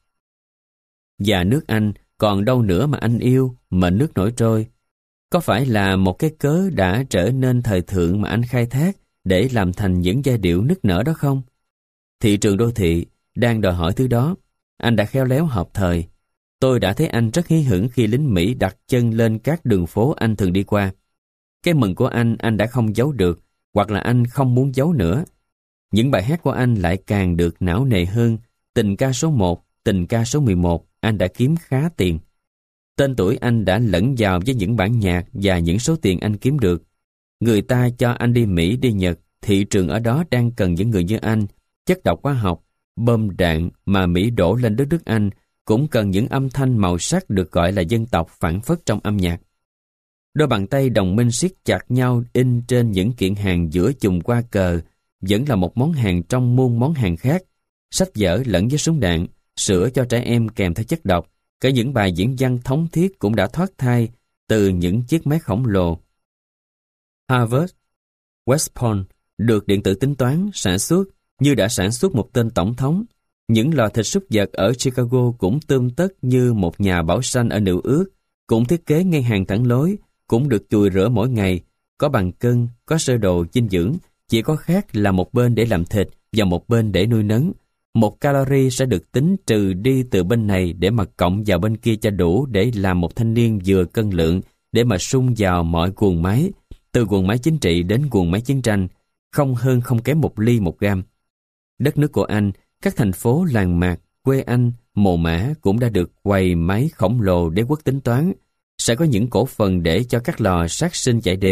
Và nước anh còn đâu nữa mà anh yêu, mệnh nước nổi trôi. Có phải là một cái cớ đã trở nên thời thượng mà anh khai thác để làm thành những giai điệu nức nở đó không? Thị trường đô thị đang đòi hỏi thứ đó. Anh đã khéo léo hợp thời. Tôi đã thấy anh rất hí hửng khi lính Mỹ đặt chân lên các đường phố anh thường đi qua. Cái mừng của anh, anh đã không giấu được, hoặc là anh không muốn giấu nữa. Những bài hát của anh lại càng được não nề hơn. Tình ca số một, tình ca số mười một, anh đã kiếm khá tiền. Tên tuổi anh đã lẫn vào với những bản nhạc và những số tiền anh kiếm được. Người ta cho anh đi Mỹ, đi Nhật, thị trường ở đó đang cần những người như anh. Chất độc hóa học, bom đạn mà Mỹ đổ lên đất nước Anh cũng cần những âm thanh màu sắc được gọi là dân tộc phản phất trong âm nhạc. Đôi bàn tay đồng minh siết chặt nhau in trên những kiện hàng giữa chùm qua cờ vẫn là một món hàng trong muôn món hàng khác. Sách vở lẫn với súng đạn, sữa cho trẻ em kèm theo chất độc, cả những bài diễn văn thống thiết cũng đã thoát thai từ những chiếc máy khổng lồ. Harvard, West Point được điện tử tính toán, sản xuất như đã sản xuất một tên tổng thống. Những lò thịt súc vật ở Chicago cũng tươm tất như một nhà bảo sanh ở New York, cũng thiết kế ngay hàng thẳng lối, cũng được chùi rửa mỗi ngày, có bằng cân, có sơ đồ dinh dưỡng, chỉ có khác là một bên để làm thịt và một bên để nuôi nấng. Một calorie sẽ được tính trừ đi từ bên này để mà cộng vào bên kia cho đủ để làm một thanh niên vừa cân lượng để mà sung vào mọi guồng máy, từ guồng máy chính trị đến guồng máy chiến tranh, không hơn không kém một ly một gam. Đất nước của anh, các thành phố làng mạc, quê anh, mồ mã cũng đã được quầy máy khổng lồ đế quốc tính toán. Sẽ có những cổ phần để cho các lò sát sinh chạy đều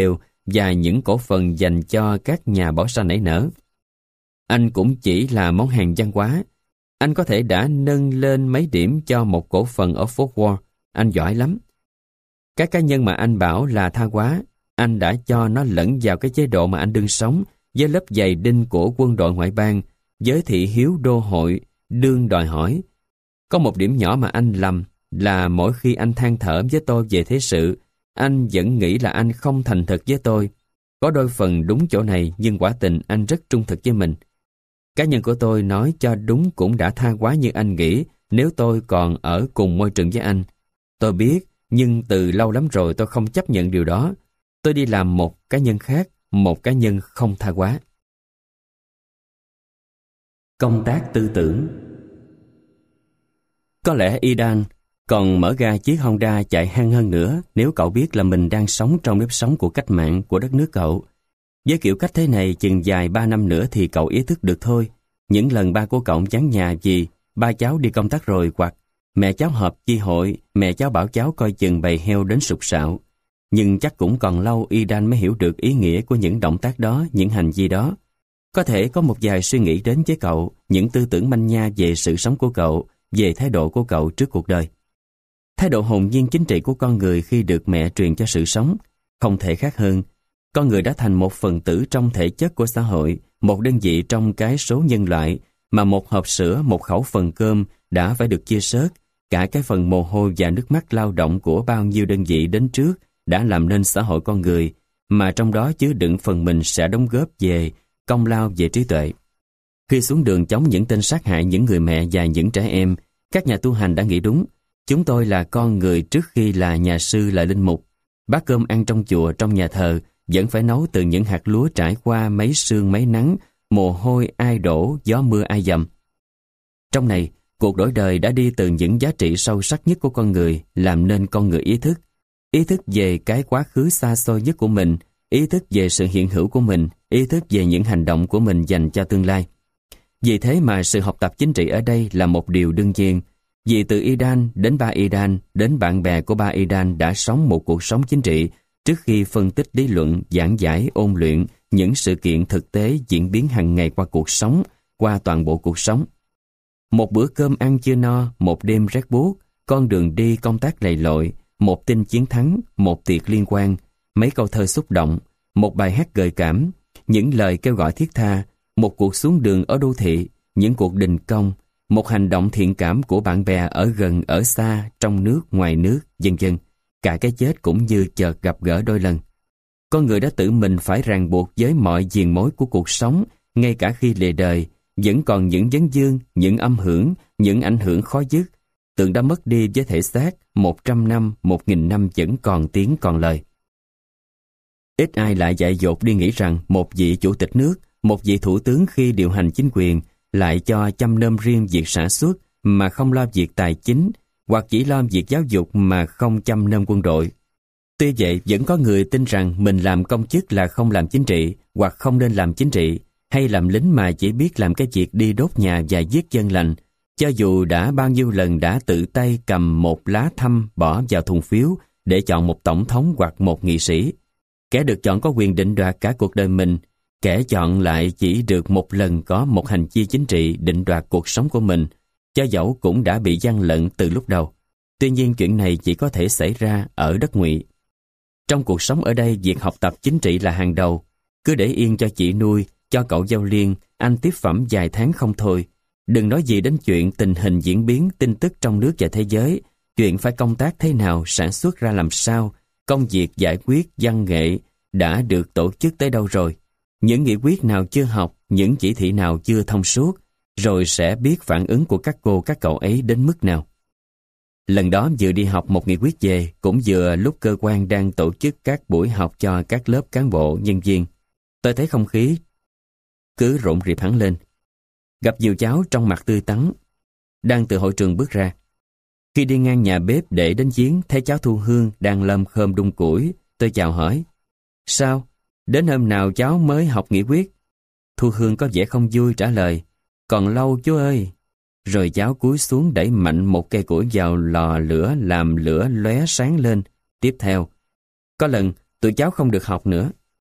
và những cổ phần dành cho các nhà bỏ ra nảy nở. Anh cũng chỉ là món hàng văn hóa. Anh có thể đã nâng lên mấy điểm cho một cổ phần ở Fort Worth. Anh giỏi lắm. Các cá nhân mà anh bảo là tha hóa, anh đã cho nó lẫn vào cái chế độ mà anh đương sống với lớp dày đinh của quân đội ngoại bang, với thị hiếu đô hội, đương đòi hỏi. Có một điểm nhỏ mà anh lầm là mỗi khi anh than thở với tôi về thế sự, anh vẫn nghĩ là anh không thành thật với tôi. Có đôi phần đúng chỗ này, nhưng quả tình anh rất trung thực với mình. Cá nhân của tôi nói cho đúng cũng đã tha hóa như anh nghĩ nếu tôi còn ở cùng môi trường với anh. Tôi biết, nhưng từ lâu lắm rồi tôi không chấp nhận điều đó. Tôi đi làm một cá nhân khác, một cá nhân không tha hóa. Công tác tư tưởng. Có lẽ Idan còn mở ra chiếc Honda chạy hăng hơn nữa nếu cậu biết là mình đang sống trong nếp sống của cách mạng của đất nước cậu. Với kiểu cách thế này, chừng dài ba năm nữa thì cậu ý thức được thôi. Những lần ba của cậu vắng nhà vì ba cháu đi công tác rồi, hoặc mẹ cháu họp chi hội, mẹ cháu bảo cháu coi chừng bầy heo đến sục sạo. Nhưng chắc cũng còn lâu Idan mới hiểu được ý nghĩa của những động tác đó, những hành vi đó. Có thể có một vài suy nghĩ đến với cậu, những tư tưởng manh nha về sự sống của cậu, về thái độ của cậu trước cuộc đời. Thái độ hồn nhiên chính trị của con người khi được mẹ truyền cho sự sống, không thể khác hơn. Con người đã thành một phần tử trong thể chất của xã hội, một đơn vị trong cái số nhân loại, mà một hộp sữa, một khẩu phần cơm đã phải được chia sớt. Cả cái phần mồ hôi và nước mắt lao động của bao nhiêu đơn vị đến trước đã làm nên xã hội con người, mà trong đó chứa đựng phần mình sẽ đóng góp về công lao về trí tuệ. Khi xuống đường chống những tên sát hại những người mẹ và những trẻ em, các nhà tu hành đã nghĩ đúng. Chúng tôi là con người trước khi là nhà sư, là linh mục. Bát cơm ăn trong chùa, trong nhà thờ vẫn phải nấu từ những hạt lúa trải qua mấy sương mấy nắng, mồ hôi ai đổ, gió mưa ai dầm. Trong này, cuộc đổi đời đã đi từ những giá trị sâu sắc nhất của con người, làm nên con người ý thức. Ý thức về cái quá khứ xa xôi nhất của mình, ý thức về sự hiện hữu của mình, ý thức về những hành động của mình dành cho tương lai. Vì thế mà sự học tập chính trị ở đây là một điều đương nhiên. Vì từ Idan đến ba Idan, đến bạn bè của ba Idan đã sống một cuộc sống chính trị trước khi phân tích lý luận, giảng giải, ôn luyện những sự kiện thực tế diễn biến hàng ngày qua cuộc sống, qua toàn bộ cuộc sống. Một bữa cơm ăn chưa no, một đêm rét buốt, con đường đi công tác lầy lội, một tin chiến thắng, một tiệc liên quan, mấy câu thơ xúc động, một bài hát gợi cảm, những lời kêu gọi thiết tha, một cuộc xuống đường ở đô thị, những cuộc đình công, một hành động thiện cảm của bạn bè ở gần, ở xa, trong nước, ngoài nước, vân vân. Cả cái chết cũng như chợt gặp gỡ đôi lần. Con người đã tự mình phải ràng buộc với mọi diền mối của cuộc sống, ngay cả khi lìa đời, vẫn còn những vấn vương, những âm hưởng, những ảnh hưởng khó dứt. Tượng đã mất đi với thể xác, một trăm năm, một nghìn năm vẫn còn tiếng còn lời. Ít ai lại dại dột đi nghĩ rằng một vị chủ tịch nước, một vị thủ tướng khi điều hành chính quyền lại cho chăm nom riêng việc sản xuất mà không lo việc tài chính, hoặc chỉ lo việc giáo dục mà không chăm nom quân đội. Tuy vậy, vẫn có người tin rằng mình làm công chức là không làm chính trị, hoặc không nên làm chính trị, hay làm lính mà chỉ biết làm cái việc đi đốt nhà và giết dân lành, cho dù đã bao nhiêu lần đã tự tay cầm một lá thăm bỏ vào thùng phiếu để chọn một tổng thống hoặc một nghị sĩ. Kẻ được chọn có quyền định đoạt cả cuộc đời mình, kẻ chọn lại chỉ được một lần có một hành vi chính trị định đoạt cuộc sống của mình, cho dẫu cũng đã bị gian lận từ lúc đầu. Tuy nhiên chuyện này chỉ có thể xảy ra ở đất Ngụy. Trong cuộc sống ở đây, việc học tập chính trị là hàng đầu. Cứ để yên cho chị nuôi, cho cậu Giao Liên, anh tiếp phẩm vài tháng không thôi. Đừng nói gì đến chuyện tình hình diễn biến, tin tức trong nước và thế giới, chuyện phải công tác thế nào, sản xuất ra làm sao, công việc giải quyết, văn nghệ đã được tổ chức tới đâu rồi. Những nghị quyết nào chưa học, những chỉ thị nào chưa thông suốt, rồi sẽ biết phản ứng của các cô các cậu ấy đến mức nào. Lần đó vừa đi học một nghị quyết về, cũng vừa lúc cơ quan đang tổ chức các buổi học cho các lớp cán bộ, nhân viên. Tôi thấy không khí cứ rộn rịp hẳn lên. Gặp nhiều cháu trong mặt tươi tắn, đang từ hội trường bước ra. Khi đi ngang nhà bếp để đến giếng, thấy cháu Thu Hương đang lơm khơm đun củi. Tôi chào hỏi. Sao? Đến hôm nào cháu mới học nghị quyết? Thu Hương có vẻ không vui trả lời. Còn lâu chú ơi. Rồi cháu cúi xuống đẩy mạnh một cây củi vào lò lửa làm lửa lóe sáng lên. Tiếp theo, có lần tụi cháu không được học nữa.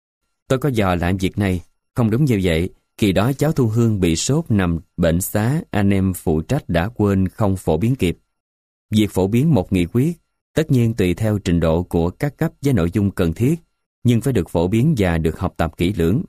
Tôi có dò làm việc này. Không đúng như vậy. Khi đó cháu Thu Hương bị sốt nằm bệnh xá, anh em phụ trách đã quên không phổ biến kịp. Việc phổ biến một nghị quyết, tất nhiên tùy theo trình độ của các cấp với nội dung cần thiết, nhưng phải được phổ biến và được học tập kỹ lưỡng.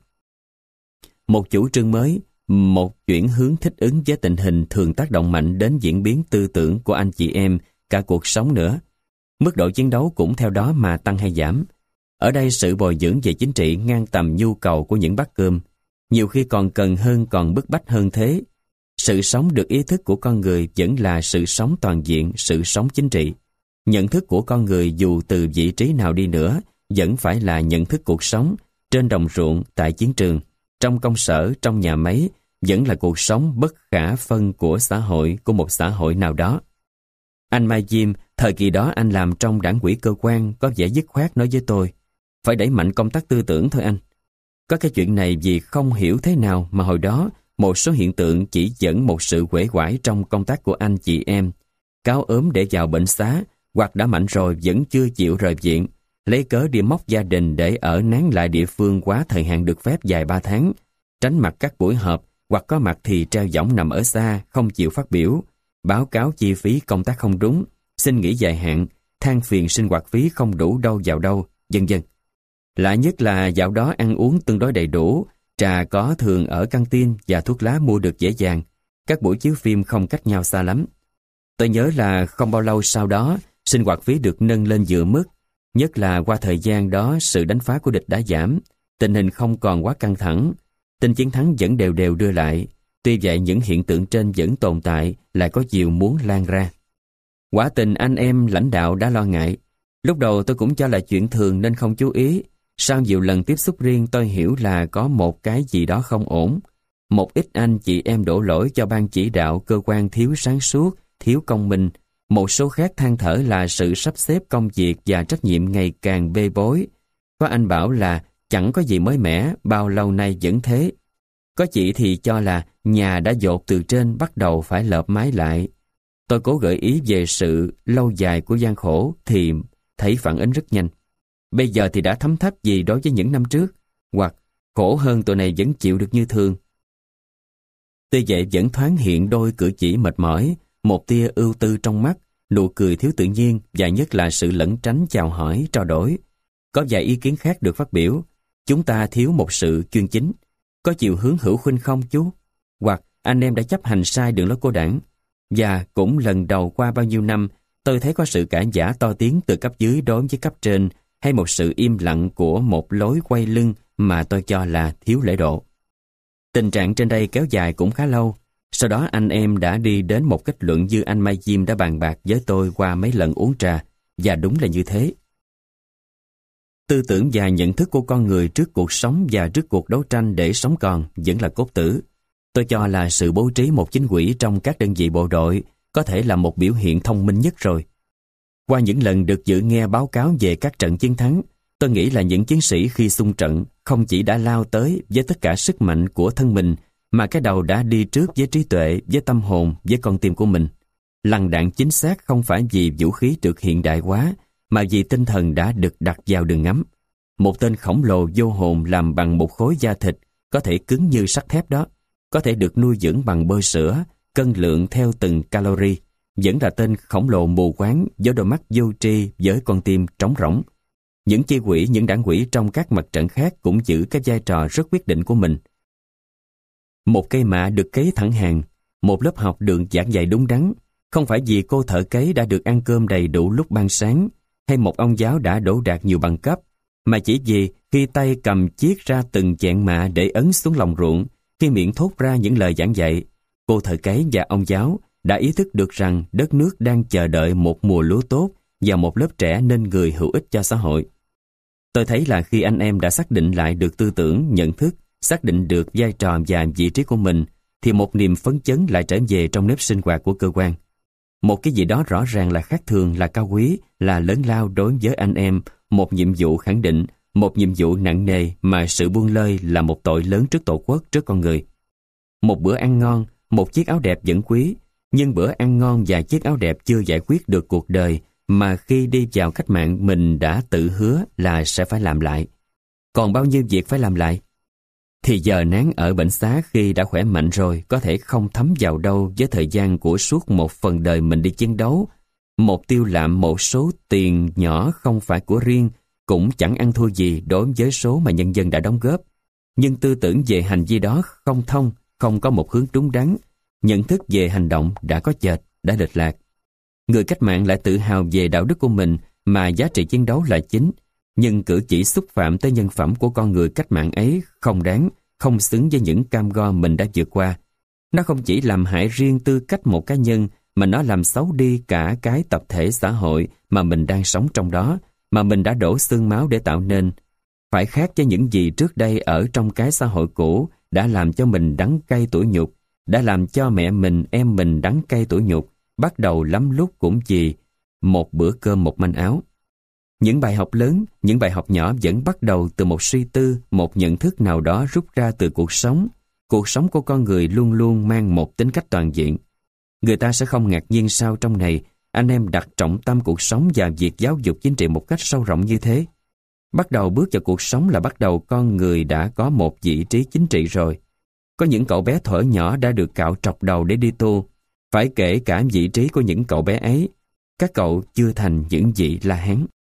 Một chủ trương mới, một chuyển hướng thích ứng với tình hình thường tác động mạnh đến diễn biến tư tưởng của anh chị em, cả cuộc sống nữa. Mức độ chiến đấu cũng theo đó mà tăng hay giảm. Ở đây sự bồi dưỡng về chính trị ngang tầm nhu cầu của những bát cơm, nhiều khi còn cần hơn, còn bức bách hơn thế. Sự sống được ý thức của con người vẫn là sự sống toàn diện, sự sống chính trị. Nhận thức của con người dù từ vị trí nào đi nữa, vẫn phải là nhận thức cuộc sống, trên đồng ruộng, tại chiến trường, trong công sở, trong nhà máy, vẫn là cuộc sống bất khả phân của xã hội, của một xã hội nào đó. Anh Mai Diêm, thời kỳ đó anh làm trong đảng ủy cơ quan, có vẻ dứt khoát nói với tôi, phải đẩy mạnh công tác tư tưởng thôi anh. Có cái chuyện này vì không hiểu thế nào mà hồi đó một số hiện tượng chỉ dẫn một sự uể oải trong công tác của anh chị em. Cáo ốm để vào bệnh xá, hoặc đã mạnh rồi vẫn chưa chịu rời viện, lấy cớ đi móc gia đình để ở nán lại địa phương quá thời hạn được phép dài ba tháng, tránh mặt các buổi họp, hoặc có mặt thì treo võng nằm ở xa, không chịu phát biểu, báo cáo chi phí công tác không đúng, xin nghỉ dài hạn, than phiền sinh hoạt phí không đủ đâu vào đâu, vân vân. Lạ nhất là dạo đó ăn uống tương đối đầy đủ, trà có thường ở căng tin và thuốc lá mua được dễ dàng, các buổi chiếu phim không cách nhau xa lắm. Tôi nhớ là không bao lâu sau đó, sinh hoạt phí được nâng lên vừa mức, nhất là qua thời gian đó sự đánh phá của địch đã giảm, tình hình không còn quá căng thẳng, tin chiến thắng vẫn đều đều đưa lại. Tuy vậy những hiện tượng trên vẫn tồn tại, lại có chiều muốn lan ra. Quả tình anh em lãnh đạo đã lo ngại. Lúc đầu tôi cũng cho là chuyện thường nên không chú ý. Sau nhiều lần tiếp xúc riêng tôi hiểu là có một cái gì đó không ổn. Một ít anh chị em đổ lỗi cho ban chỉ đạo cơ quan thiếu sáng suốt, thiếu công minh. Một số khác than thở là sự sắp xếp công việc và trách nhiệm ngày càng bê bối. Có anh bảo là chẳng có gì mới mẻ, bao lâu nay vẫn thế. Có chị thì cho là nhà đã dột từ trên bắt đầu phải lợp mái lại. Tôi cố gợi ý về sự lâu dài của gian khổ thì thấy phản ứng rất nhanh. Bây giờ thì đã thấm tháp gì đối với những năm trước, hoặc khổ hơn tụi này vẫn chịu được như thường. Tuy vậy vẫn thoáng hiện đôi cử chỉ mệt mỏi, một tia ưu tư trong mắt, nụ cười thiếu tự nhiên và nhất là sự lẩn tránh chào hỏi, trao đổi. Có vài ý kiến khác được phát biểu. Chúng ta thiếu một sự chuyên chính. Có chiều hướng hữu khuynh không chú? Hoặc anh em đã chấp hành sai đường lối của đảng. Và cũng lần đầu qua bao nhiêu năm, tôi thấy có sự cãi vã to tiếng từ cấp dưới đối với cấp trên, hay một sự im lặng của một lối quay lưng mà tôi cho là thiếu lễ độ. Tình trạng trên đây kéo dài cũng khá lâu. Sau đó anh em đã đi đến một kết luận như anh Mai Diêm đã bàn bạc với tôi qua mấy lần uống trà, và đúng là như thế. Tư tưởng và nhận thức của con người trước cuộc sống và trước cuộc đấu tranh để sống còn vẫn là cốt tử. Tôi cho là sự bố trí một chính ủy trong các đơn vị bộ đội có thể là một biểu hiện thông minh nhất rồi. Qua những lần được dự nghe báo cáo về các trận chiến thắng, tôi nghĩ là những chiến sĩ khi xung trận không chỉ đã lao tới với tất cả sức mạnh của thân mình, mà cái đầu đã đi trước với trí tuệ, với tâm hồn, với con tim của mình. Lằn đạn chính xác không phải vì vũ khí được hiện đại hóa, mà vì tinh thần đã được đặt vào đường ngắm. Một tên khổng lồ vô hồn làm bằng một khối da thịt, có thể cứng như sắt thép đó, có thể được nuôi dưỡng bằng bơ sữa, cân lượng theo từng calorie, vẫn là tên khổng lồ mù quáng với đôi mắt vô tri với con tim trống rỗng. Những chi quỷ, những đảng quỷ trong các mặt trận khác cũng giữ cái vai trò rất quyết định của mình. Một cây mạ được cấy thẳng hàng, một lớp học được giảng dạy đúng đắn, không phải vì cô thợ cấy đã được ăn cơm đầy đủ lúc ban sáng, hay một ông giáo đã đỗ đạt nhiều bằng cấp, mà chỉ vì khi tay cầm chiết ra từng chẹn mạ để ấn xuống lòng ruộng, khi miệng thốt ra những lời giảng dạy, cô thợ cấy và ông giáo đã ý thức được rằng đất nước đang chờ đợi một mùa lúa tốt và một lớp trẻ nên người hữu ích cho xã hội. Tôi thấy là khi anh em đã xác định lại được tư tưởng, nhận thức, xác định được vai trò và vị trí của mình, thì một niềm phấn chấn lại trở về trong nếp sinh hoạt của cơ quan. Một cái gì đó rõ ràng là khác thường, là cao quý, là lớn lao đối với anh em, một nhiệm vụ khẳng định, một nhiệm vụ nặng nề mà sự buông lơi là một tội lớn trước tổ quốc, trước con người. Một bữa ăn ngon, một chiếc áo đẹp vẫn quý, nhưng bữa ăn ngon và chiếc áo đẹp chưa giải quyết được cuộc đời mà khi đi vào cách mạng mình đã tự hứa là sẽ phải làm lại. Còn bao nhiêu việc phải làm lại? Thì giờ nán ở bệnh xá khi đã khỏe mạnh rồi có thể không thấm vào đâu với thời gian của suốt một phần đời mình đi chiến đấu. Một tiêu lạm một số tiền nhỏ không phải của riêng cũng chẳng ăn thua gì đối với số mà nhân dân đã đóng góp. Nhưng tư tưởng về hành vi đó không thông, không có một hướng đúng đắn. Nhận thức về hành động đã có chệch, đã lệch lạc. Người cách mạng lại tự hào về đạo đức của mình mà giá trị chiến đấu là chính. Nhưng cử chỉ xúc phạm tới nhân phẩm của con người cách mạng ấy không đáng, không xứng với những cam go mình đã vượt qua. Nó không chỉ làm hại riêng tư cách một cá nhân, mà nó làm xấu đi cả cái tập thể xã hội mà mình đang sống trong đó, mà mình đã đổ xương máu để tạo nên. Phải khác với những gì trước đây ở trong cái xã hội cũ đã làm cho mình đắng cay tủi nhục, đã làm cho mẹ mình, em mình đắng cay tủi nhục, bắt đầu lắm lúc cũng vì một bữa cơm một manh áo. Những bài học lớn, những bài học nhỏ vẫn bắt đầu từ một suy tư, một nhận thức nào đó rút ra từ cuộc sống. Cuộc sống của con người luôn luôn mang một tính cách toàn diện. Người ta sẽ không ngạc nhiên sao trong này anh em đặt trọng tâm cuộc sống và việc giáo dục chính trị một cách sâu rộng như thế. Bắt đầu bước vào cuộc sống là bắt đầu con người đã có một vị trí chính trị rồi. Có những cậu bé thuở nhỏ đã được cạo trọc đầu để đi tu. Phải kể cả vị trí của những cậu bé ấy. Các cậu chưa thành những vị La Hán.